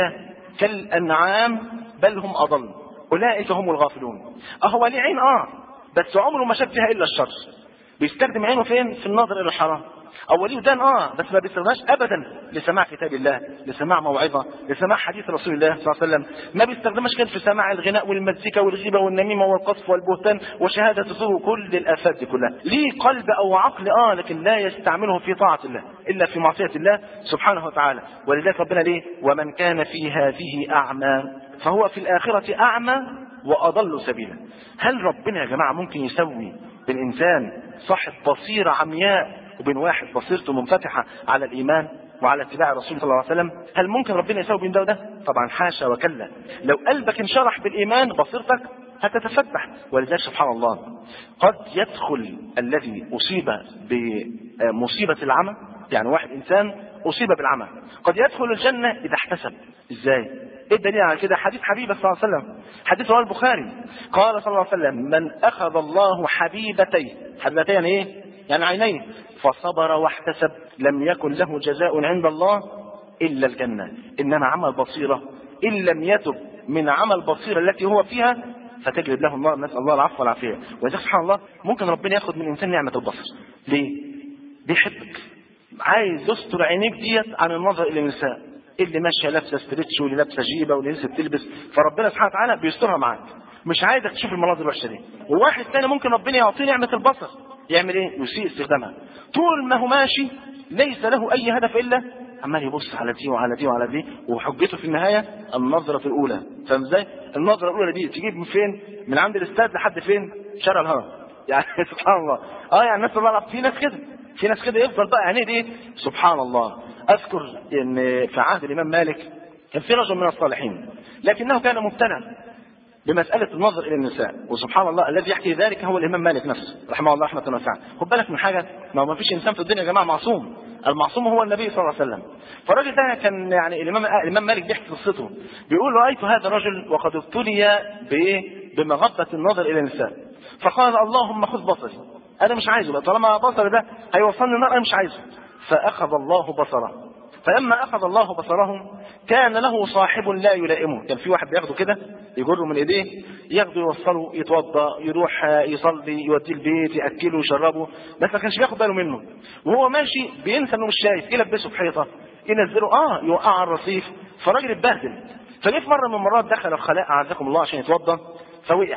كالأنعام بل هم أضل أولئك هم الغافلون. أهو ليه عين آه بس عمره ما شاف فيها إلا الشر، بيستخدم عينه فين؟ في النظر إلى الحرام. أو ليه ودان آه بس ما بيستخدمهاش أبدا لسماع كتاب الله، لسماع موعظة، لسماع حديث رسول الله صلى الله عليه وسلم. ما بيستخدمهاش غير في سماع الغناء والمزيكا والغيبة والنميمة والقصف والبهتان وشهادة الزور وكل الآفات دي كلها. ليه قلب أو عقل آه لكن لا يستعمله في طاعة الله إلا في معصية الله سبحانه وتعالى. ولذلك ربنا ليه؟ ومن كان في هذه أعمى فهو في الآخرة أعمى وأضل سبيلا. هل ربنا يا جماعة ممكن يسوي بين إنسان صاحب بصيرة عمياء وبين واحد بصيرته منفتحة على الإيمان وعلى اتباع الرسول صلى الله عليه وسلم؟ هل ممكن ربنا يسوي بين ده وده؟ طبعا حاشا وكلا. لو قلبك انشرح بالإيمان بصيرتك هتتفتح. ولذلك سبحان الله قد يدخل الذي أصيب بمصيبة العمى، يعني واحد إنسان أصيب بالعمى قد يدخل الجنة إذا احتسب. إزاي؟ إيه الدليل على كده؟ حديث حبيبه صلى الله عليه وسلم، حديث رواه البخاري، قال صلى الله عليه وسلم من أخذ الله حبيبتيه، حبيبتيه يعني إيه؟ يعني عينيه، فصبر واحتسب لم يكن له جزاء عند الله إلا الجنة. إنما عمل بصيرة إن لم يتب من عمل بصيرة التي هو فيها فتجلب له النار، نسأل الله العفو والعافية. وإذا سبحان الله ممكن ربنا ياخد من إنسان نعمة البصر. ليه؟ بيحبك، عايز يستر عينيك ديت عن النظر إلى النساء اللي ماشيه لابسه ستريتش واللي لابسه جيبه واللي لسه بتلبس، فربنا سبحانه وتعالى بيسترها معاك، مش عايزك تشوف المناظر الوحشه دي. وواحد ثاني ممكن ربنا يعطيه نعمه البصر، يعمل ايه؟ يسيء استخدامها. طول ما هو ماشي ليس له اي هدف الا عمال يبص على دي وعلى دي وعلى دي، وحجته في النهايه النظره الاولى. فاهم ازاي؟ النظره الاولى دي تجيب من فين؟ من عند الاستاذ لحد فين؟ شارع الهرم. يعني سبحان الله. اه يعني الناس بقى في ناس كده، في ناس كده يفضل بقى عينيه دي سبحان الله. اذكر ان في عهد الامام مالك كان في رجل من الصالحين لكنه كان ممتنع بمسألة النظر إلى النساء، وسبحان الله الذي يحكي ذلك هو الإمام مالك نفسه رحمه الله رحمة واسعة. خد بالك من حاجة، ما ما فيش إنسان في الدنيا يا جماعة معصوم، المعصوم هو النبي صلى الله عليه وسلم. فالراجل ده كان يعني الإمام الإمام مالك بيحكي قصته، بيقول رأيت هذا الرجل وقد ابتلي بإيه؟ بمغبة النظر إلى النساء، فقال اللهم خذ بصري، أنا مش عايزه بقى، طالما بصري ده هيوصلني النار أنا مش عايزه. فأخذ الله بصره، فلما أخذ الله بصره كان له صاحب لا يلائمه، كان في واحد بياخده كده يجره من ايديه، ياخده يوصله يتوضا، يروح يصلي، يوديه البيت، ياكله ويشربه، بس ما كانش بياخد باله منه. وهو ماشي بينسى انه مش شايف، يلبسه في حيطه، ينزله اه يوقع على الرصيف، فالراجل اتبهدل. فجه في مره من المرات دخل الخلاء اعزكم الله عشان يتوضا، فوقع،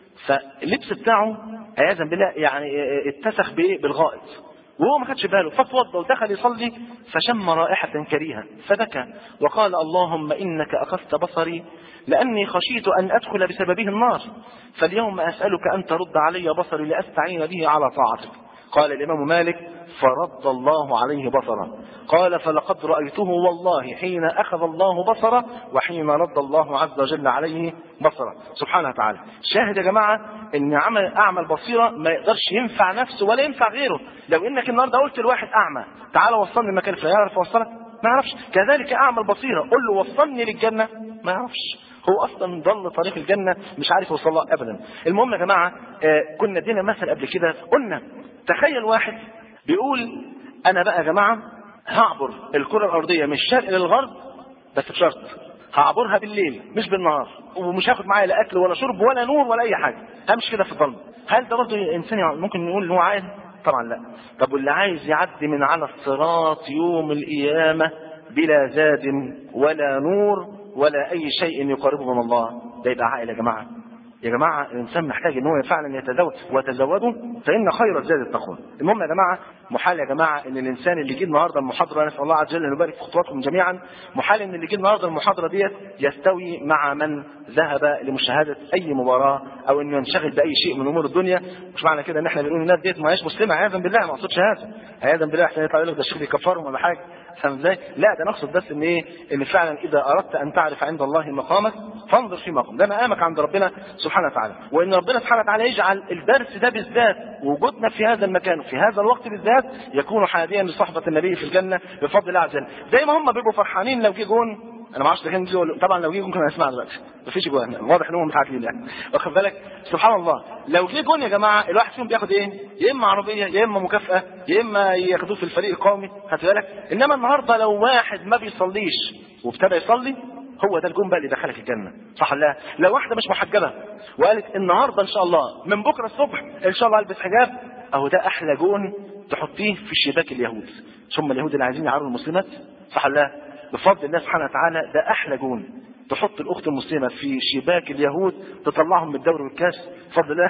فاللبس بتاعه عياذا بالله يعني اتسخ بايه؟ بالغائط، وهو ما خدش باله، فتوضا ودخل يصلي فشم رائحة كريهة فبكى وقال اللهم إنك أخذت بصري لأني خشيت أن أدخل بسببه النار، فاليوم أسألك أن ترد علي بصري لأستعين به على طاعتك. قال الإمام مالك فرد الله عليه بصره. قال فلقد رأيته والله حين أخذ الله بصره وحين رد الله عز وجل عليه بصره سبحانه وتعالى. شاهد يا جماعة ان عمل أعمى البصيرة ما يقدرش ينفع نفسه ولا ينفع غيره. لو انك النهارده قلت لواحد أعمى تعالى وصلني المكان الفلاني، يعرف يوصلك؟ ما يعرفش. كذلك أعمى البصيرة قل له وصلني للجنة، ما يعرفش، هو اصلا ضل طريق الجنه مش عارف يوصل لها ابدا. المهم يا جماعه آه كنا ادينا مثل قبل كده، قلنا تخيل واحد بيقول انا بقى يا جماعه هعبر الكره الارضيه من الشرق للغرب، بس بشرط هعبرها بالليل مش بالنهار، ومش هاخد معايا لا اكل ولا شرب ولا نور ولا اي حاجه، همشي كده في الظلم. هل ده برضه انسان ممكن نقول ان هو عايز؟ طبعا لا. طب واللي عايز يعدي من على الصراط يوم القيامه بلا زاد ولا نور ولا اي شيء يقربه من الله، ده يبقى عاقل يا جماعه. يا جماعه الانسان محتاج ان هو فعلا يتزوج، وتزودوا فان خير الزاد التقوى. المهم يا جماعه محال يا جماعه ان الانسان اللي جه النهارده المحاضره، نسال الله عز وجل ان يبارك في خطواتكم جميعا، محال ان اللي جه النهارده المحاضره ديت يستوي مع من ذهب لمشاهده اي مباراه او انه ينشغل باي شيء من امور الدنيا. مش معنى كده ان احنا بنقول الناس ديت ما هيش مسلمه، عياذا بالله ما اقصدش هذا، عياذا بالله احسن يطلع يقول لك ده الشيخ بيكفرهم ولا حاجه، فاهم ازاي؟ لا ده نقصد بس ان ايه؟ ان فعلا اذا اردت ان تعرف عند الله مقامك فانظر في مقام، ده مقامك عند ربنا سبحانه وتعالى. وان ربنا سبحانه وتعالى يجعل الدرس ده بالذات وجودنا في هذا المكان في هذا الوقت بالذات يكون حاديا لصحبه النبي في الجنه بفضل الله عز وجل. زي ما هم بيبقوا فرحانين لو جه جون، انا ما اعرفش ده كان جون طبعا، لو جه جون كنا هنسمع دلوقتي مفيش جون، واضح ان هم متعادلين يعني، واخد بالك؟ سبحان الله. لو جه جون يا جماعه الواحد فيهم بياخد ايه؟ يا اما عربيه يا اما مكافاه يا اما ياخدوه في الفريق القومي، خدت بالك؟ انما النهارده لو واحد ما بيصليش وابتدى يصلي هو ده الجون بقى اللي دخلك الجنه، صح ولا لا؟ لو واحده مش محجبه وقالت النهارده ان شاء الله من بكره الصبح ان شاء الله البس حجاب، اهو ده احلى جون تحطيه في شباك اليهود، ثم اليهود اللي عايزين يعاروا المسلمات، صح ولا لا؟ بفضل الله سبحانه وتعالى ده احلى جون تحط الاخت المسلمه في شباك اليهود تطلعهم من الدوري والكاس بفضل الله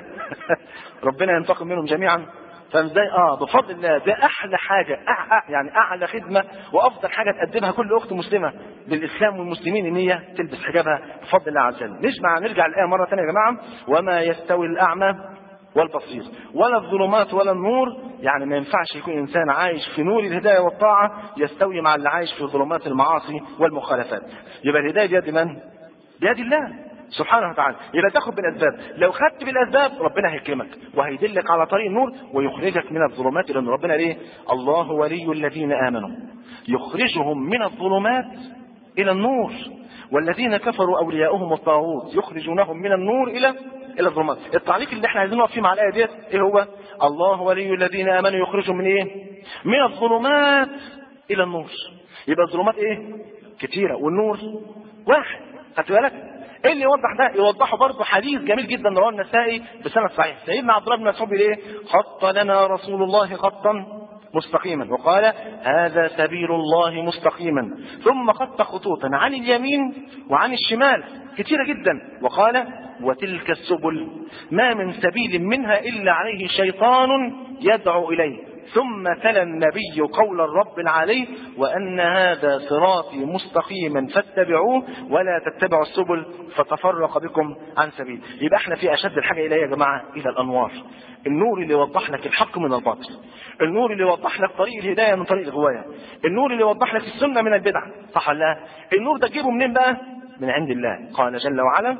ربنا ينتقم منهم جميعا. فازاي اه بفضل الله ده احلى حاجه أح يعني اعلى خدمه وافضل حاجه تقدمها كل اخت مسلمه للاسلام والمسلمين ان هي تلبس حجابها بفضل الله عز وجل. نسمع نرجع الايه مره ثانيه يا جماعه، وما يستوي الاعمى والبصير ولا الظلمات ولا النور، يعني ما ينفعش يكون انسان عايش في نور الهدايه والطاعه يستوي مع اللي عايش في ظلمات المعاصي والمخالفات. يبقى الهدايه بيد من؟ بيد الله سبحانه وتعالى. يبقى تاخد بالاسباب، لو خدت بالاسباب ربنا هيكرمك وهيدلك على طريق النور ويخرجك من الظلمات، لان ربنا ليه؟ الله ولي الذين امنوا يخرجهم من الظلمات الى النور والذين كفروا اولياؤهم الطاغوت يخرجونهم من النور الى الى الظلمات. التعليق اللي احنا عايزين نقف فيه مع الايه ديت ايه هو؟ الله ولي الذين امنوا يخرجهم من ايه؟ من الظلمات الى النور. يبقى الظلمات ايه؟ كتيره والنور واحد، خدت بالك؟ ايه اللي يوضح ده؟ يوضحه برضه حديث جميل جدا رواه النسائي بسند صحيح. سيدنا عبد الله بن مسعود بيقول ايه؟ خط لنا رسول الله خطا مستقيما وقال هذا سبيل الله مستقيما، ثم خط خطوطا عن اليمين وعن الشمال كثيرة جدا وقال وتلك السبل ما من سبيل منها إلا عليه شيطان يدعو إليه ثم تلا النبي قول الرب العلي وأن هذا صراطي مستقيما فاتبعوه ولا تتبعوا السبل فتفرق بكم عن سبيل. يبقى احنا في أشد الحاجة إليه يا جماعة إلى الأنوار، النور اللي يوضح لك الحق من الباطل، النور اللي يوضح لك طريق الهداية من طريق الغواية، النور اللي يوضح لك السنة من البدع، صح ولا لا؟ النور ده تجيبه منين بقى؟ من عند الله. قال جل وعلا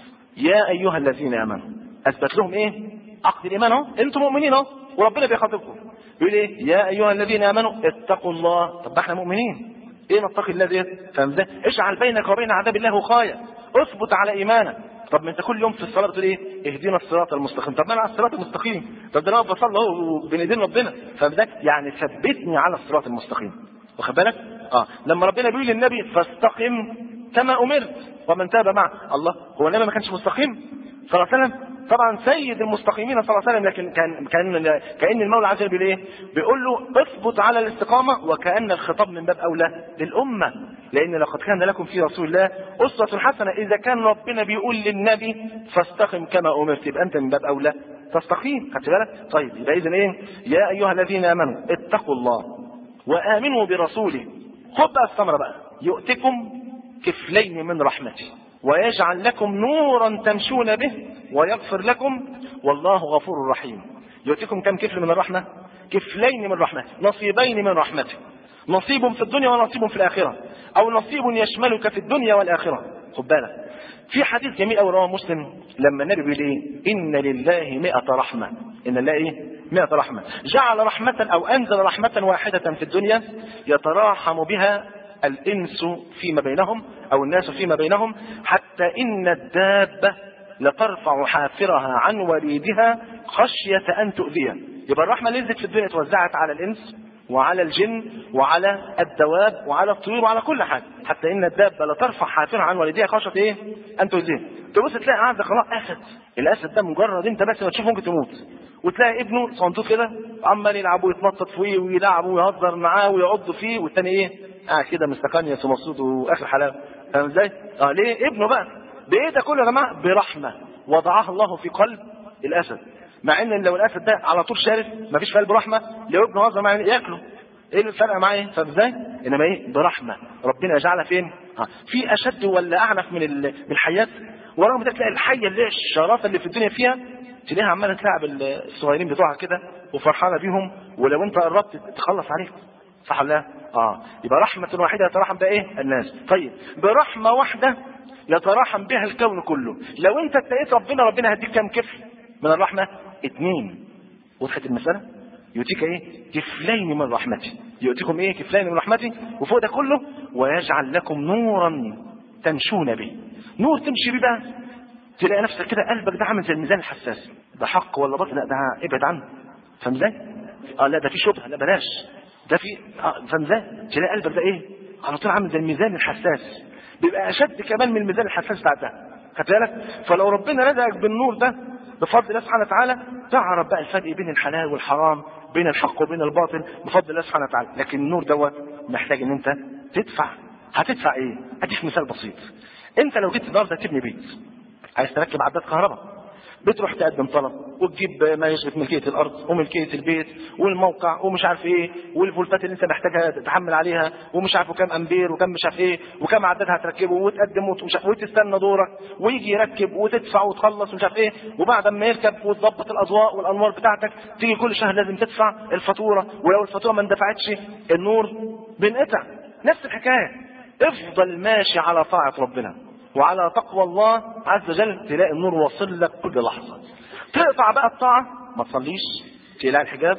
يا أيها الذين آمنوا، أثبت لهم إيه؟ عقد الإيمان أهو، أنتم مؤمنين أهو، وربنا بيخاطبكم يقول إيه؟ يا أيها الذين آمنوا اتقوا الله. طب احنا مؤمنين، إيه نتقي الله ديت؟ فاهم ده؟ اجعل بينك وبين عذاب الله وقاية، اثبت على إيمانك. طب ما انت كل يوم في الصلاه بتقول ايه؟ اهدنا الصراط المستقيم. طب ما انا على الصراط المستقيم، طب ده انا بصلي اهو بين ايدين ربنا، فده يعني ثبتني على الصراط المستقيم. واخد بالك؟ اه لما ربنا بيقول للنبي فاستقم كما امرت ومن تاب معه، الله هو النبي ما كانش مستقيم صلى الله عليه وسلم؟ طبعا سيد المستقيمين صلى الله عليه وسلم، لكن كان كان كأن المولى عز وجل بيقول ايه؟ بيقول له اثبت على الاستقامه، وكأن الخطاب من باب اولى للامه، لان لقد كان لكم في رسول الله اسوه حسنه. اذا كان ربنا بيقول للنبي فاستقم كما امرت، يبقى انت من باب اولى تستقيم. خدت بالك؟ طيب يبقى اذا ايه؟ يا ايها الذين امنوا اتقوا الله وامنوا برسوله. خد بقى الثمره بقى، يؤتكم كفلين من رحمته ويجعل لكم نورا تمشون به ويغفر لكم والله غفور رحيم. يؤتكم كم كفل من الرحمة؟ كفلين من رحمته، نصيبين من رحمته، نصيب في الدنيا ونصيب في الآخرة، أو نصيب يشملك في الدنيا والآخرة. خد بالك في حديث جميل أوي رواه مسلم لما النبي بيقول إيه؟ إن لله مئة رحمة، إن الله إيه؟ مئة رحمة، جعل رحمة أو أنزل رحمة واحدة في الدنيا يتراحم بها الإنس فيما بينهم أو الناس فيما بينهم، حتى إن الدابة لترفع حافرها عن وليدها خشية أن تؤذيه. يبقى الرحمة اللي نزلت في الدنيا توزعت على الإنس وعلى الجن وعلى الدواب وعلى الطيور وعلى كل حاجة، حتى إن الدابة لترفع حافرها عن والديها خشية إيه؟ أن تؤذيه. تبص تلاقي قاعد خلاص أسد، الأسد ده مجرد أنت بس ما تشوفه ممكن تموت، وتلاقي ابنه صندوق كده عمال يلعب ويتنطط فيه ويلعب ويهزر معاه ويعض فيه، والتاني إيه؟ قاعد كده مستقنيس ومبسوط واخر حلاوه. فاهم ازاي؟ اه ليه؟ ابنه بقى. بايه ده كله يا جماعه؟ برحمه وضعها الله في قلب الاسد، مع ان لو الاسد ده على طول شارف مفيش في قلبه رحمه، لو ابنه هزر معاه ياكله، ايه الفرق معاه ايه؟ فاهم ازاي؟ انما ايه؟ برحمه ربنا يجعلها فين؟ اه في اشد ولا اعنف من من الحيات؟ ورغم ده تلاقي الحيه اللي هي الشراسه اللي في الدنيا فيها تلاقيها عماله تلعب الصغيرين بتوعها كده وفرحانه بيهم، ولو انت قربت تخلص عليك، صح ولا لا؟ اه يبقى رحمة واحدة يتراحم بها ايه؟ الناس. طيب برحمة واحدة يتراحم بها الكون كله. لو انت اتقيت ربنا، ربنا هديك كم كفل من الرحمة؟ اتنين. وضحت المسألة؟ يؤتيك ايه؟ كفلين من رحمته. يؤتيكم ايه؟ كفلين من رحمته. وفوق ده كله ويجعل لكم نورا تمشون به. نور تمشي بيه بقى تلاقي نفسك كده قلبك ده عامل زي الميزان الحساس، ده حق ولا باطل؟ لا ده ابعد عنه. فاهم ازاي؟ اه لا ده في شبهه، لا بلاش ده في اه فاهم ازاي؟ تلاقي قلبك ده ايه؟ على طول عامل زي الميزان الحساس، بيبقى اشد كمان من الميزان الحساس بتاع ده. خدت بالك؟ فلو ربنا رزقك بالنور ده بفضل الله سبحانه وتعالى تعرف بقى الفرق بين الحلال والحرام، بين الحق وبين الباطل بفضل الله سبحانه وتعالى. لكن النور دوت محتاج ان انت تدفع. هتدفع ايه؟ اديك مثال بسيط. انت لو جيت النهارده تبني بيت، عايز تركب عداد كهرباء، بتروح تقدم طلب وتجيب ما يثبت ملكيه الارض وملكيه البيت والموقع ومش عارف ايه والفولتات اللي انت محتاجها تتحمل عليها ومش عارف كام امبير وكم مش عارف ايه وكم عداد هتركبه، وتقدم وتستنى دورك ويجي يركب وتدفع وتخلص ومش عارف ايه، وبعد ما يركب وتظبط الاضواء والانوار بتاعتك تيجي كل شهر لازم تدفع الفاتوره، ولو الفاتوره ما اندفعتش النور بينقطع. نفس الحكايه، افضل ماشي على طاعه ربنا وعلى تقوى الله عز وجل تلاقي النور واصل لك كل لحظة. تقطع بقى الطاعة، ما تصليش، تقلع الحجاب،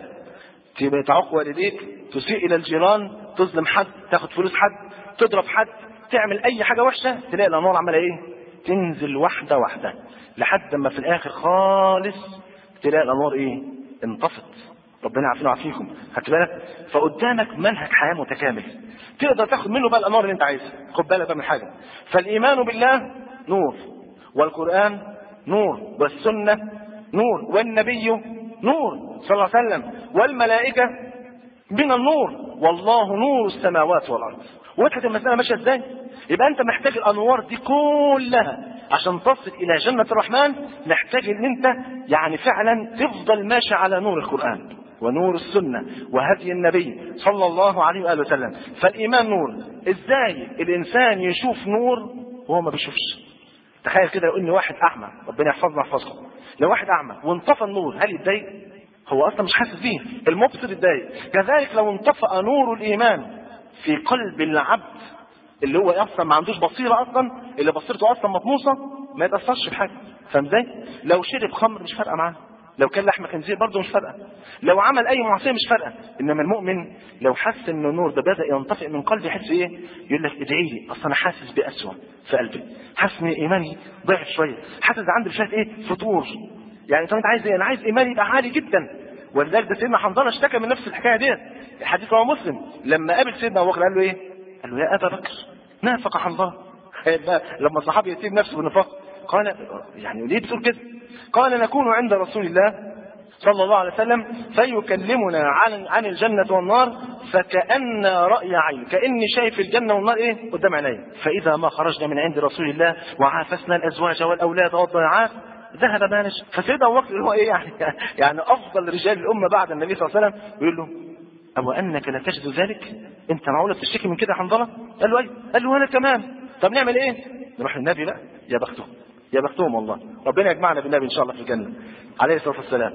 تعق والديك، تسيء إلى الجيران، تظلم حد، تاخد فلوس حد، تضرب حد، تعمل أي حاجة وحشة، تلاقي الأنوار عمالة إيه؟ تنزل واحدة واحدة لحد ما في الآخر خالص تلاقي الأنوار إيه؟ انطفت. ربنا يعافينا ويعافيكم. خدت بالك؟ فقدامك منهج حياة متكامل تقدر تاخد منه بقى الانوار اللي انت عايزها. خد بالك بقى من حاجه، فالايمان بالله نور، والقران نور، والسنه نور، والنبي نور صلى الله عليه وسلم، والملائكه من النور، والله نور السماوات والارض. وضحت المساله ماشيه ازاي؟ يبقى انت محتاج الانوار دي كلها عشان تصل الى جنه الرحمن. محتاج ان انت يعني فعلا تفضل ماشي على نور القران ونور السنة وهدي النبي صلى الله عليه وآله وسلم. فالإيمان نور. إزاي الإنسان يشوف نور وهو ما بيشوفش؟ تخيل كده لو إن واحد أعمى، ربنا يحفظنا ويحفظكم، لو واحد أعمى وانطفى النور هل يتضايق؟ هو أصلا مش حاسس بيه، المبصر يتضايق. كذلك لو انطفأ نور الإيمان في قلب العبد اللي هو أصلا ما عندوش بصيرة، أصلا اللي بصيرته أصلا مطموسة، ما يتأثرش بحاجة. فاهم ازاي؟ لو شرب خمر مش فارقة معاه، لو كان لحم خنزير برضه مش فارقة، لو عمل أي معصية مش فارقة. إنما المؤمن لو حس إن النور ده بدأ ينطفئ من قلبه يحس إيه؟ يقول لك ادعي لي، أصلا أنا حاسس بأسوأ في قلبي، حاسس إن إيماني ضعف شوية، حاسس عندي شوية إيه؟ فتور. يعني طب أنت عايز إيه؟ أنا عايز إيماني يبقى عالي جدا. ولذلك ده سيدنا حنظلة اشتكى من نفس الحكاية ديت. الحديث رواه مسلم، لما قابل سيدنا أبو بكر قال له إيه؟ قال له يا أبا بكر نافق حنظلة. لما الصحابي يتيب نفسه بالنفاق قال يعني ليه بتقول كده؟ قال نكون عند رسول الله صلى الله عليه وسلم فيكلمنا عن عن الجنة والنار فكأن رأي عين، كأني شايف الجنة والنار ايه قدام عيني، فإذا ما خرجنا من عند رسول الله وعافسنا الأزواج والأولاد والضيعات ذهب ما نشاء. فسيدنا أبو بكر اللي هو ايه يعني يعني أفضل رجال الأمة بعد النبي صلى الله عليه وسلم يقول له أو أنك لا تجد ذلك؟ أنت معقولة بتشتكي من كده يا حنظلة؟ قال له أيوه. قال له أنا كمان. طب نعمل إيه؟ نروح للنبي بقى. يا بختهم يا بختهم والله، ربنا يجمعنا بالنبي إن شاء الله في الجنة عليه الصلاة والسلام.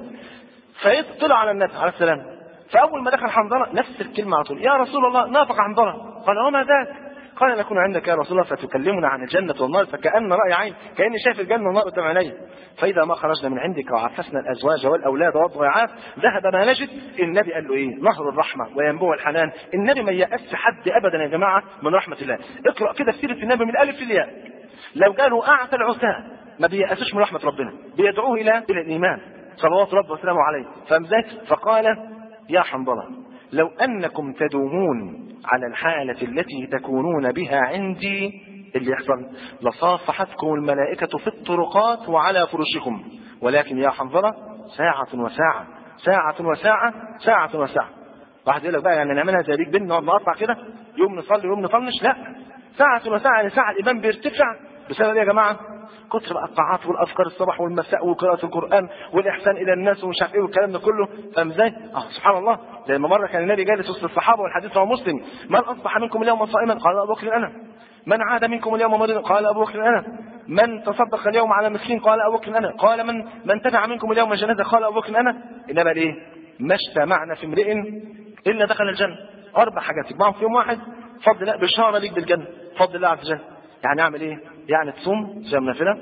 فطلع على النبي عليه السلام، فأول ما دخل حنظلة نفس الكلمة على طول، يا رسول الله نافق حنظلة. قال وما ذاك؟ قال نكون عندك يا رسول الله فتكلمنا عن الجنة والنار فكأن رأي عين، كأني شايف الجنة والنار قدام عيني، فإذا ما خرجنا من عندك وعفسنا الأزواج والأولاد والضيعات ذهب ما نجد. النبي قال له إيه؟ نهر الرحمة وينبوع الحنان. النبي ما يأس حد أبدا يا جماعة من رحمة الله. اقرأ كده سيرة النبي من الألف للياء، لو قالوا أعتى العتاة ما بيأسوش من رحمة ربنا، بيدعوه إلى إلى الإيمان صلوات ربه وسلامه عليه. فمزاج فقال يا حنظلة لو أنكم تدومون على الحالة التي تكونون بها عندي اللي يحصل لصافحتكم الملائكة في الطرقات وعلى فرشكم، ولكن يا حنظلة ساعة وساعة ساعة وساعة ساعة وساعة. واحد يقول لك بقى يعني نعملها زي بيك بينا نقطع كده يوم نصلي ويوم نطنش؟ لا، ساعة وساعة يعني ساعة الإيمان بيرتفع بسبب ايه يا جماعة؟ كتر بقى الطاعات والأذكار الصباح والمساء وقراءة القرآن والإحسان إلى الناس ومش عارف إيه والكلام ده كله. فاهم إزاي؟ آه سبحان الله. زي ما مرة كان النبي جالس وسط الصحابة والحديث رواه مسلم، من أصبح منكم اليوم صائما؟ قال أبو بكر أنا. من عاد منكم اليوم مريضا؟ قال أبو بكر أنا. من تصدق اليوم على مسكين؟ قال أبو بكر أنا. قال من من تبع منكم اليوم جنازة؟ قال أبو بكر أنا. إنما إيه؟ ما اجتمعنا في امرئ إلا دخل الجنة. أربع حاجات يجمعهم في يوم واحد، فضل الله بشارة ليك بالجنة، فضل الله عز وجل. يعني أعمل إيه؟ يعني تصوم صيام نافلة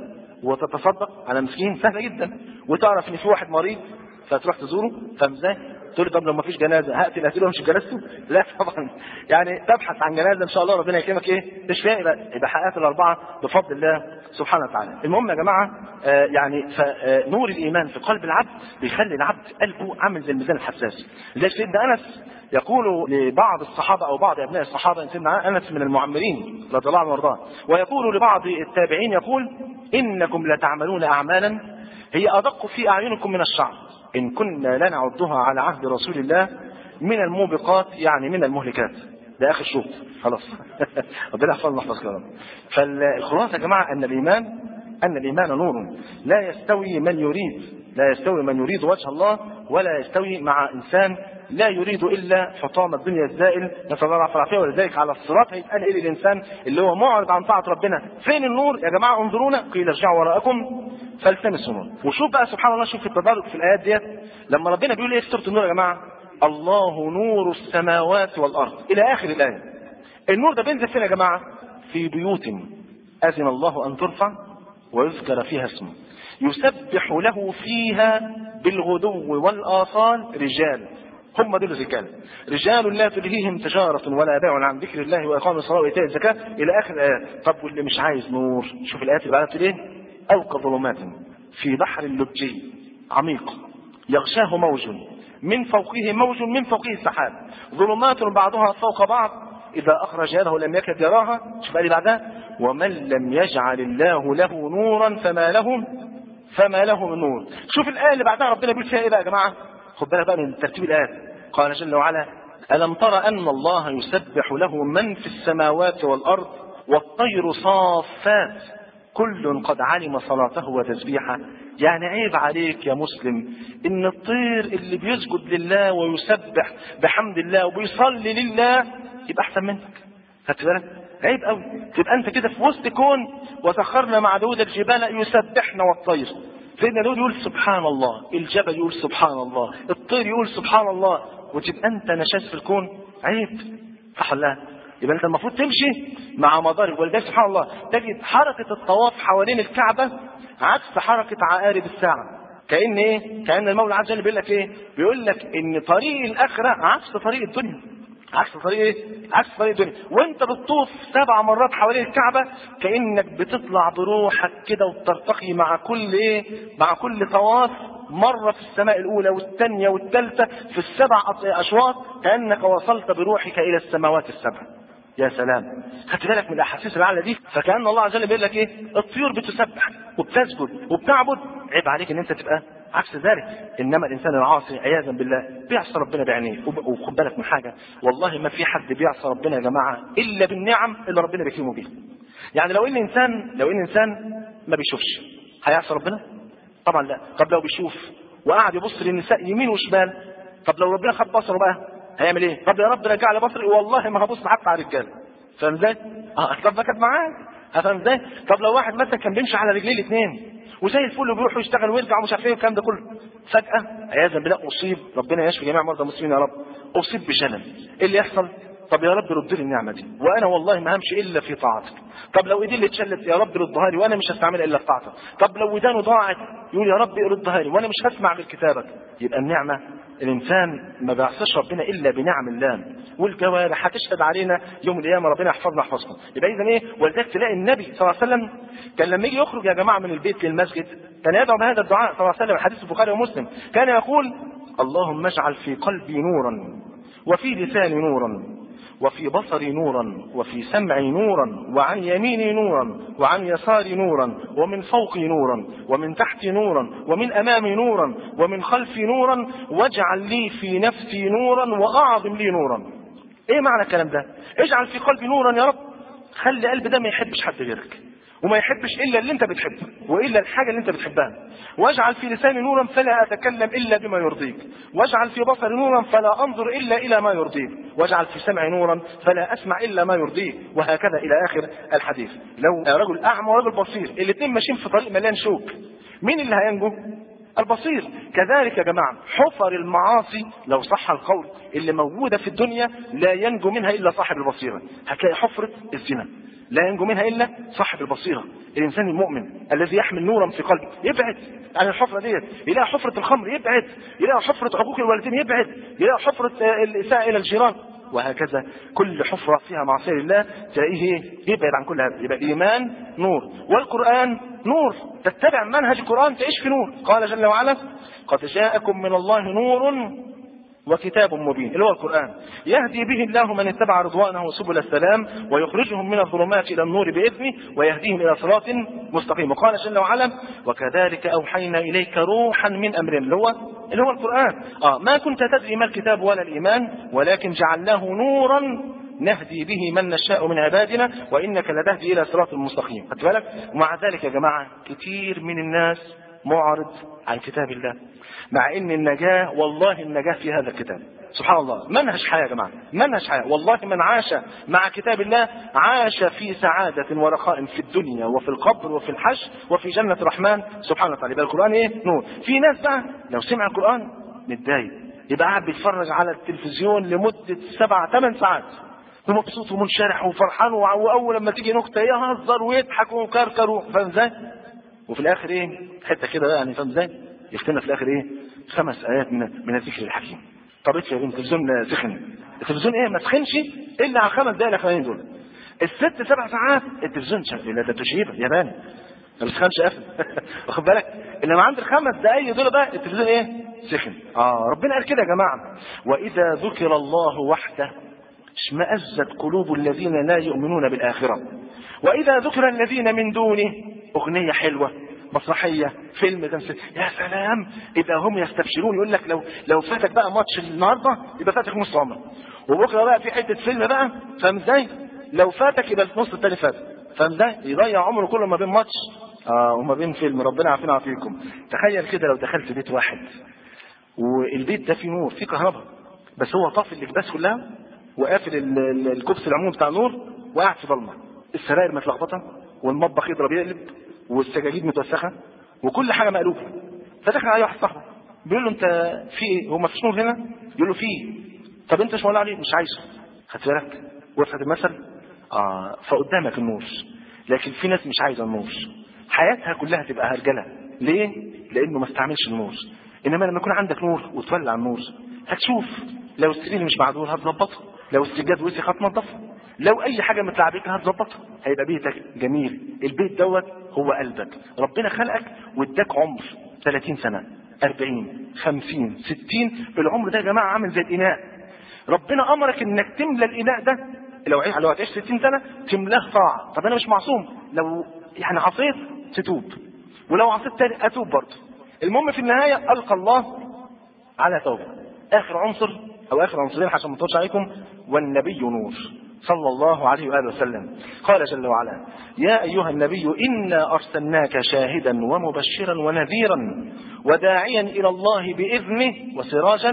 وتتصدق على مسكين، سهلة جدا، وتعرف إن في واحد مريض فتروح تزوره. فاهم إزاي؟ تقول طب لو ما فيش جنازة هقتل قتيله مش جنازته؟ لا طبعا، يعني تبحث عن جنازة إن شاء الله ربنا يكرمك إيه؟ تشفيها، يبقى يبقى حققت الأربعة بفضل الله سبحانه وتعالى. المهم يا جماعة آه يعني فنور الإيمان في قلب العبد بيخلي العبد قلبه عامل زي الميزان الحساس. زي سيدنا أنس يقول لبعض الصحابة أو بعض أبناء الصحابة، سيدنا أنس من المعمرين رضي الله عنه وارضاه، ويقول لبعض التابعين يقول إنكم لتعملون أعمالا هي أدق في أعينكم من الشعر إن كنا لنعدها على عهد رسول الله من الموبقات، يعني من المهلكات. ده آخر شوط خلاص ربنا يحفظنا ويحفظك يا رب. فالخلاصة يا جماعة أن الإيمان أن الإيمان نور لا يستوي من يريد لا يستوي من يريد وجه الله، ولا يستوي مع إنسان لا يريد إلا حطام الدنيا الزائل، نسأل الله العافية. ولذلك على الصراط هيتقال إيه للإنسان اللي هو معرض عن طاعة ربنا؟ فين النور يا جماعة؟ انظرونا، قيل ارجعوا وراءكم فالتمسوا نور. وشوف بقى سبحان الله، شوف التدرج في الآيات ديت لما ربنا بيقول إيه في سورة النور يا جماعة؟ الله نور السماوات والأرض إلى آخر الآية. النور ده بينزل فين يا جماعة؟ في بيوت أذن الله أن ترفع ويذكر فيها اسمه يسبح له فيها بالغدو والآصال رجال، هم دول الرجال، رجال لا تلهيهم تجارة ولا بيع عن ذكر الله وإقام الصلاة وإيتاء الزكاة إلى آخر الآيات. طب واللي مش عايز نور، شوف الآيات اللي بعدها إيه؟ أو كظلمات في بحر اللجي عميق يغشاه موج من فوقه موج من فوقه سحاب ظلمات بعضها فوق بعض إذا أخرج يده لم يكد يراها. شوف اللي بعدها ومن لم يجعل الله له نورا فما له فما له من نور. شوف الآية اللي بعدها ربنا بيقول فيها إيه بقى يا جماعة؟ خد بالك بقى من ترتيب الآيات. قال جل وعلا ألم تر أن الله يسبح له من في السماوات والأرض والطير صافات كل قد علم صلاته وتسبيحه يعني عيب عليك يا مسلم ان الطير اللي بيسجد لله ويسبح بحمد الله وبيصلي لله يبقى احسن منك. خدت بالك؟ عيب قوي تبقى انت كده في وسط كون وسخرنا مع داود الجبال يسبحن والطير. سيدنا داود يقول سبحان الله، الجبل يقول سبحان الله، الطير يقول سبحان الله، وتبقى انت نشاز في الكون. عيب، صح ولا لا؟ يبقى انت المفروض تمشي مع مضارب. ولذلك سبحان الله تجد حركة الطواف حوالين الكعبة عكس حركة عقارب الساعة. كأن ايه؟ كأن المولى عز وجل بيقول لك ايه؟ بيقول لك ان طريق الآخرة عكس طريق الدنيا. عكس طريق ايه؟ عكس طريق الدنيا. وانت بتطوف سبع مرات حوالين الكعبة كأنك بتطلع بروحك كده وترتقي مع كل ايه؟ مع كل طواف مرة في السماء الأولى والثانية والثالثة في السبع أشواط كأنك وصلت بروحك إلى السماوات السبع. يا سلام، خدت بالك من الأحاسيس الأعلى دي؟ فكأن الله عز وجل بيقول لك إيه؟ الطيور بتسبح وبتسجد وبتعبد. عيب عليك إن أنت تبقى عكس ذلك. إنما الإنسان العاصي عياذا بالله بيعصى ربنا بعينيه. وخد بالك من حاجة، والله ما في حد بيعصى ربنا يا جماعة إلا بالنعم اللي ربنا بيكرمه بيها. يعني لو إن إنسان لو إن إنسان ما بيشوفش هيعصى ربنا؟ طبعا لا. طب لو بيشوف وقعد يبص للنساء يمين وشمال، طب لو ربنا خد بصره بقى هيعمل ايه؟ طب يا رب رجع لي بصري والله ما هبص حتى على الرجاله. فاهم ازاي؟ اه طب ما كانت معاه. فاهم ازاي؟ طب لو واحد مثلا كان بيمشي على رجليه الاثنين وزي الفل وبيروح يشتغل ويرجع ومش عارف ايه والكلام ده كله، فجاه عياذا بالله اصيب، ربنا يشفي جميع مرضى المسلمين يا رب، اصيب بشلل. ايه اللي يحصل؟ طب يا رب رد لي النعمه دي وانا والله ما همشي الا في طاعتك. طب لو ايدي اللي اتشلت يا رب ردها لي وانا مش هستعملها الا في طاعتك. طب لو ودانه ضاعت يقول يا رب ردها لي وانا مش هسمع غير كتابك. يبقى النعمه، الانسان ما بيعصيش ربنا الا بنعم الله. والجوارح هتشهد علينا يوم القيامه، ربنا يحفظنا يحفظكم. يبقى اذا ايه؟ ولذلك تلاقي النبي صلى الله عليه وسلم كان لما يجي يخرج يا جماعه من البيت للمسجد كان يدعو بهذا الدعاء صلى الله عليه وسلم، حديث البخاري ومسلم. كان يقول اللهم اجعل في قلبي نورا وفي لساني نورا وفي بصري نورا وفي سمعي نورا وعن يميني نورا وعن يساري نورا ومن فوقي نورا ومن تحتي نورا ومن أمامي نورا ومن خلفي نورا واجعل لي في نفسي نورا وأعظم لي نورا. ايه معنى الكلام ده؟ اجعل في قلبي نورا يا رب، خلي قلبي ده ما يحبش حد غيرك وما يحبش الا اللي انت بتحبه والا الحاجه اللي انت بتحبها. واجعل في لساني نورا فلا اتكلم الا بما يرضيك. واجعل في بصري نورا فلا انظر الا الى ما يرضيك. واجعل في سمعي نورا فلا اسمع الا ما يرضيك. وهكذا الى اخر الحديث. لو رجل اعمى ورجل بصير الاثنين ماشيين في طريق مليان شوك، مين اللي هينجو؟ البصير. كذلك يا جماعه حفر المعاصي لو صح القول اللي موجوده في الدنيا لا ينجو منها الا صاحب البصيره. هتلاقي حفره الزنا لا ينجو منها الا صاحب البصيره. الانسان المؤمن الذي يحمل نورا في قلبه يبعد عن الحفره ديت. يلاقي حفره الخمر يبعد، يلاقي حفره عقوق الوالدين يبعد، يلاقي حفره الاساءه الى الجيران، وهكذا كل حفره فيها معصيه لله تلاقيه يبعد عن كل هذا. يبقى الايمان نور والقران نور، تتبع منهج القران تعيش في نور. قال جل وعلا قد جاءكم من الله نور وكتاب مبين، اللي هو القرآن، يهدي به الله من اتبع رضوانه سبل السلام ويخرجهم من الظلمات إلى النور بإذنه ويهديهم إلى صراط مستقيم. وقال جل وعلا وكذلك أوحينا إليك روحا من أمرنا، اللي هو اللي هو القرآن. آه ما كنت تدري ما الكتاب ولا الإيمان ولكن جعلناه نورا نهدي به من نشاء من عبادنا وإنك لتهدي إلى صراط مستقيم. خدت بالك؟ ومع ذلك يا جماعة كتير من الناس معرض عن كتاب الله، مع ان النجاة والله النجاة في هذا الكتاب. سبحان الله، منهج حياة يا جماعة، منهج حياة. والله من عاش مع كتاب الله عاش في سعادة ورخاء في الدنيا وفي القبر وفي الحشر وفي جنة الرحمن سبحانه وتعالى. يبقى القرآن ايه؟ نور. في ناس بقى لو سمع القرآن متضايق، يبقى قاعد بيتفرج على التلفزيون لمدة سبع ثمان ساعات ومبسوط ومنشرح وفرحان، واول لما تيجي نكتة يهزر ويضحك ويكركر. فاهم ازاي؟ وفي الاخر ايه؟ حته كده يعني، فاهم ازاي؟ يختمنا في الاخر ايه؟ خمس ايات من من الذكر الحكيم. طب ايه يا التلفزيون سخن؟ التلفزيون ايه ما سخنش الا على خمس دقائق الاخرين دول. الست سبع ساعات التلفزيون شغال، ده توشيبا ياباني ما بيسخنش قفل. واخد بالك؟ انما عند الخمس دقائق دول بقى التلفزيون ايه؟ سخن. اه ربنا قال كده يا جماعه واذا ذكر الله وحده اشمئزت قلوب الذين لا يؤمنون بالاخره واذا ذكر الذين من دونه اغنيه حلوه مسرحيه فيلم تمثيل يا سلام اذا هم يستبشرون. يقول لك لو لو فاتك بقى ماتش النهارده يبقى فاتك نص عمر، وبكره بقى في حته فيلم بقى، فاهم ازاي؟ لو فاتك يبقى النص الثاني فات، فاهم ازاي؟ يضيع عمره كله ما بين ماتش اه وما بين فيلم ربنا يعافينا ويعافيكم. تخيل كده لو دخلت بيت واحد والبيت ده فيه نور فيه كهرباء، بس هو طافي الاكباس كلها وقافل الكبس العمومي بتاع النور وقاعد في ضلمه، السراير متلخبطه والمطبخ يضرب يقلب والسجاجيد متوسخه وكل حاجه مقلوبه. فدخل عليه واحد صاحبه بيقول له انت في ايه؟ هو ما فيش نور هنا؟ يقول له فيه. طب انت مش مولع عليه؟ مش عايزه. خدت بالك؟ وفقت المثل؟ اه فقدامك النور، لكن في ناس مش عايزه النور، حياتها كلها تبقى هرجله. ليه؟ لانه ما استعملش النور. انما لما يكون عندك نور وتولع النور هتشوف لو السرير مش معدول هتظبطه، لو السجاد وسخ هتنضفه، لو اي حاجه متلعبكه هتظبطها، هيبقى بيتك جميل. البيت دوت هو قلبك. ربنا خلقك واداك عمر ثلاثين سنه، أربعين، خمسين، ستين. العمر ده يا جماعه عامل زي الاناء. ربنا امرك انك تملى الاناء ده. لو عيش لو هتعيش ستين سنه تملاه طاعه. طب انا مش معصوم، لو يعني عصيت تتوب، ولو عصيت تاني اتوب برضه. المهم في النهايه القى الله على توبه. اخر عنصر او اخر عنصرين عشان ما اطولش عليكم، والنبي نور صلى الله عليه واله وسلم. قال جل وعلا: يا ايها النبي انا ارسلناك شاهدا ومبشرا ونذيرا وداعيا الى الله باذنه وسراجا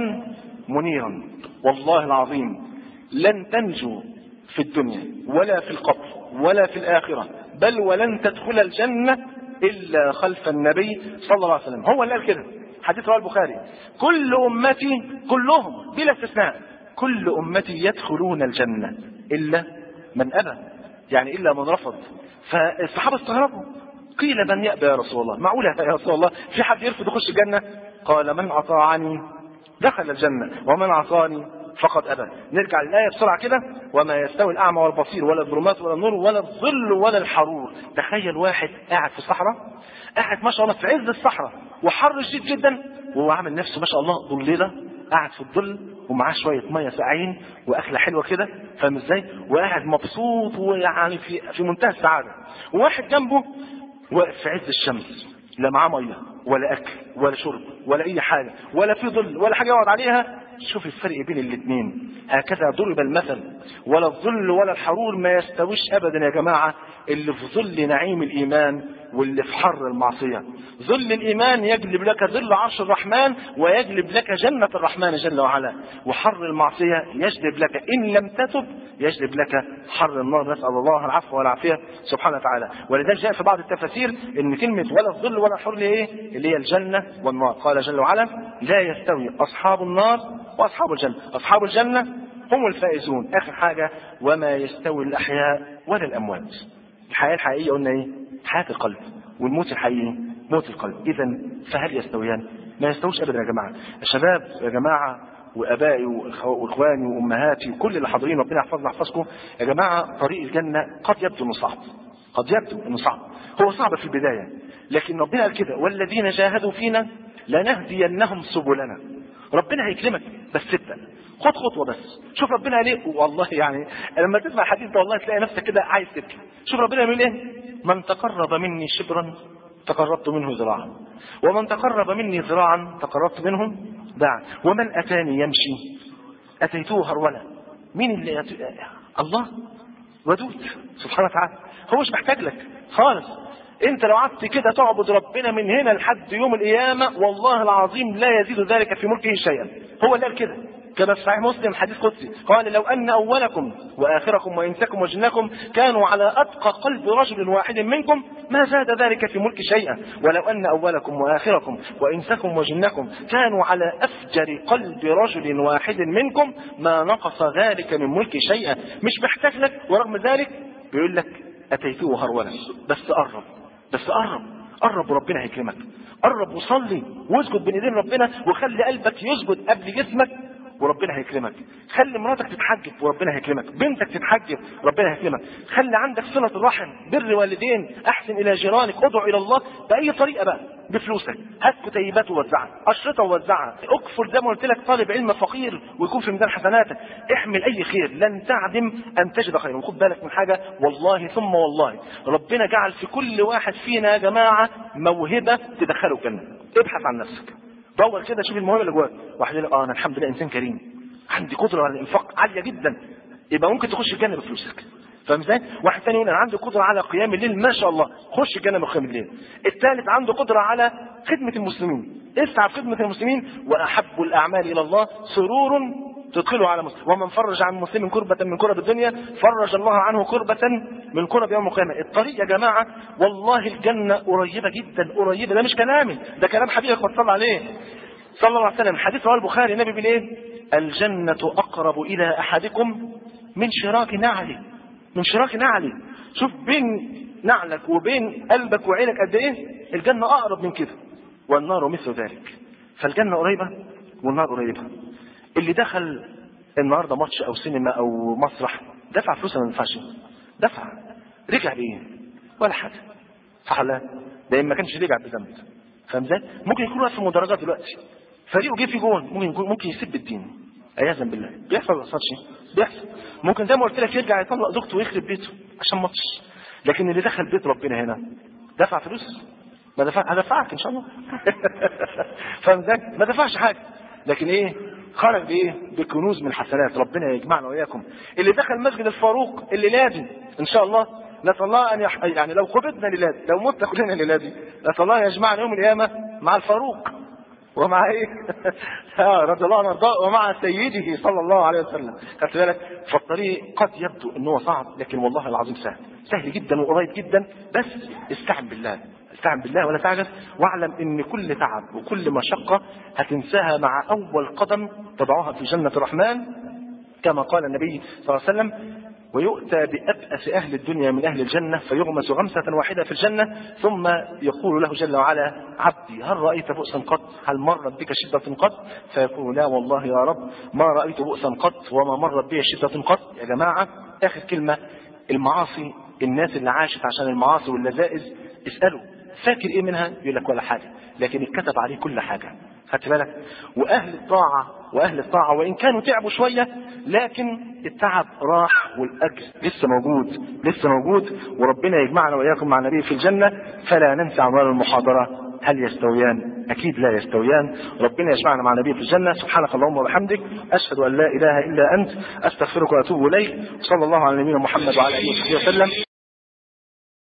منيرا. والله العظيم لن تنجو في الدنيا ولا في القبر ولا في الاخره، بل ولن تدخل الجنه الا خلف النبي صلى الله عليه وسلم. هو اللي قال كده، حديث رواه البخاري: كل امتي كلهم بلا استثناء كل امتي يدخلون الجنه الا من ابى، يعني الا من رفض. فالصحابه استغربوا، قيل من يأبى يا رسول الله؟ معقول يا رسول الله في حد يرفض يخش الجنه؟ قال: من اطاعني دخل الجنه ومن عصاني فقد ابى. نرجع للايه بسرعه كده: وما يستوي الاعمى والبصير ولا الظلمات ولا النور ولا الظل ولا الحرور. تخيل واحد قاعد في الصحراء، قاعد ما شاء الله في عز الصحراء وحر شديد جدا، وهو عامل نفسه ما شاء الله ظليله، قاعد في الظل ومعاه شويه ميه ساقعين واكله حلوه كده، فاهم ازاي؟ وقاعد مبسوط ويعني في في منتهى السعاده. وواحد جنبه واقف في عز الشمس، لا معاه ميه ولا اكل ولا شرب ولا اي حاجه ولا في ظل ولا حاجه يقعد عليها. شوف الفرق بين الاثنين. هكذا ضرب المثل: ولا الظل ولا الحرور ما يستويش ابدا يا جماعه اللي في ظل نعيم الايمان واللي في حر المعصيه. ظل الايمان يجلب لك ظل عرش الرحمن ويجلب لك جنه الرحمن جل وعلا، وحر المعصيه يجلب لك ان لم تتب يجلب لك حر النار. نسال الله العفو والعافيه سبحانه وتعالى. ولذلك جاء في بعض التفاسير ان كلمه ولا الظل ولا الحرور ايه؟ اللي هي الجنه والنار. قال جل وعلا: لا يستوي اصحاب النار واصحاب الجنه، اصحاب الجنه هم الفائزون. اخر حاجه: وما يستوي الاحياء ولا الاموات. الحياه الحقيقيه قلنا ايه؟ حياه القلب، والموت الحقيقي موت القلب. اذا فهل يستويان؟ ما يستويش ابدا يا جماعه. الشباب يا جماعه وابائي واخواني وامهاتي وكل اللي حاضرين، ربنا يحفظنا يحفظكم يا جماعه. طريق الجنه قد يبدو انه صعب، قد يبدو انه صعب. هو صعب في البدايه، لكن ربنا قال كده: والذين جاهدوا فينا لنهدينهم سبلنا. ربنا هيكلمك بس ابدا، خد خطوه بس. شوف ربنا قال ايه، والله يعني لما تسمع الحديث ده والله تلاقي نفسك كده عايز تبكي. شوف ربنا يقول ايه: من تقرب مني شبرا تقربت منه ذراعا، ومن تقرب مني ذراعا تقربت منه باعا، ومن اتاني يمشي اتيته هرولا. مين اللي أت... الله ودود سبحانه وتعالى. هو مش محتاج لك خالص. انت لو قعدت كده تعبد ربنا من هنا لحد يوم القيامه والله العظيم لا يزيد ذلك في ملكه شيئا. هو اللي قال كده كما في صحيح مسلم حديث قدسي: قال: لو ان اولكم واخركم وانسكم وجنكم كانوا على اتقى قلب رجل واحد منكم ما زاد ذلك في ملك شيئا، ولو ان اولكم واخركم وانسكم وجنكم كانوا على افجر قلب رجل واحد منكم ما نقص ذلك من ملك شيئا. مش محتاج لك، ورغم ذلك بيقول لك اتيته هرولا. بس قرب، بس قرب قرب وربنا هيكرمك. قرب وصلي واسجد بين ايدين ربنا، وخلي قلبك يسجد قبل جسمك وربنا هيكرمك. خلي مراتك تتحجب وربنا هيكرمك، بنتك تتحجب ربنا هيكرمك. خلي عندك صلة الرحم، بر والدين، احسن الى جيرانك، ادعو الى الله باي طريقة بقى، بفلوسك، هات كتيبات ووزعها، اشرطة ووزعها، اكفر زي ما قلت لك طالب علم فقير ويكون في ميزان حسناتك، احمل اي خير، لن تعدم ان تجد خيرا. وخد بالك من حاجة والله ثم والله، ربنا جعل في كل واحد فينا يا جماعة موهبة تدخله الجنة. ابحث عن نفسك، دور كده شوف الموهبه اللي جواك. واحد يقول اه انا الحمد لله انسان كريم، عندي قدره على الانفاق عاليه جدا، يبقى ممكن تخش الجنه بفلوسك. فاهم ازاي؟ واحد ثاني يقول انا عندي قدره على قيام الليل، ما شاء الله خش الجنه من قيام الليل. الثالث عنده قدره على خدمه المسلمين، اسعى في خدمه المسلمين. واحب الاعمال الى الله سرور تدخله على مسلم، ومن فرج عن مسلم كربة من كرب الدنيا فرج الله عنه كربة من كرب يوم القيامة. الطريق يا جماعة والله الجنة قريبة جدا، قريبة. ده مش كلامي، ده كلام حبيبك صلى عليه صلى الله عليه وسلم. حديث رواه البخاري، النبي بيقول ايه؟ الجنة أقرب إلى أحدكم من شراك نعلي، من شراك نعلي. شوف بين نعلك وبين قلبك وعينك قد ايه، الجنة أقرب من كده. والنار مثل ذلك. فالجنة قريبة والنار قريبة. اللي دخل النهارده ماتش او سينما او مسرح دفع فلوس ما ينفعش، دفع رجع بايه؟ ولا حاجه. صح ولا لا؟ ده ما كانش رجع بذنب. فاهم ازاي؟ ممكن يكون واقف في المدرجات دلوقتي فريقه جه في جون، ممكن يكون ممكن يسب الدين عياذا بالله. بيحصل ولا بيحصلش؟ بيحصل. ممكن زي ما قلت لك يرجع يطلق زوجته ويخرب بيته عشان ماتش. لكن اللي دخل بيت ربنا هنا دفع فلوس؟ ما دفع، هدفعك ان شاء الله. فاهم ازاي؟ ما دفعش حاجه، لكن ايه؟ خرج بايه؟ بكنوز من الحسنات. ربنا يجمعنا واياكم. اللي دخل مسجد الفاروق اللي لازم ان شاء الله، نسال الله ان يح... يعني لو قبضنا للادي، لو متنا كلنا للادي، نسال الله يجمعنا يوم القيامه مع الفاروق ومع ايه؟ رضي الله عنه وارضاه، ومع سيده صلى الله عليه وسلم. خدت بالك؟ فالطريق قد يبدو ان هو صعب، لكن والله العظيم سهل، سهل جدا وقريب جدا. بس استعن بالله، استعن بالله ولا تعجز، واعلم ان كل تعب وكل مشقة هتنساها مع اول قدم تضعها في جنة الرحمن، كما قال النبي صلى الله عليه وسلم: ويؤتى بأبأس أهل الدنيا من أهل الجنة فيغمس غمسة واحدة في الجنة، ثم يقول له جل وعلا: عبدي هل رأيت بؤسا قط؟ هل مرت بك شدة قط؟ فيقول: لا والله يا رب ما رأيت بؤسا قط وما مرت بي شدة قط. يا جماعة آخر كلمة، المعاصي، الناس اللي عاشت عشان المعاصي واللذائذ اسألوا فاكر ايه منها؟ يقول لك ولا حاجة، لكن اتكتب عليه كل حاجة. خدت بالك؟ واهل الطاعة واهل الطاعة وان كانوا تعبوا شوية، لكن التعب راح والاجر لسه موجود، لسه موجود. وربنا يجمعنا واياكم مع النبي في الجنة. فلا ننسى عنوان المحاضرة: هل يستويان؟ اكيد لا يستويان. ربنا يجمعنا مع النبي في الجنة. سبحانك اللهم وبحمدك، اشهد ان لا اله الا انت، استغفرك واتوب اليك. صلى الله على نبينا محمد وعلى اله وصحبه وسلم.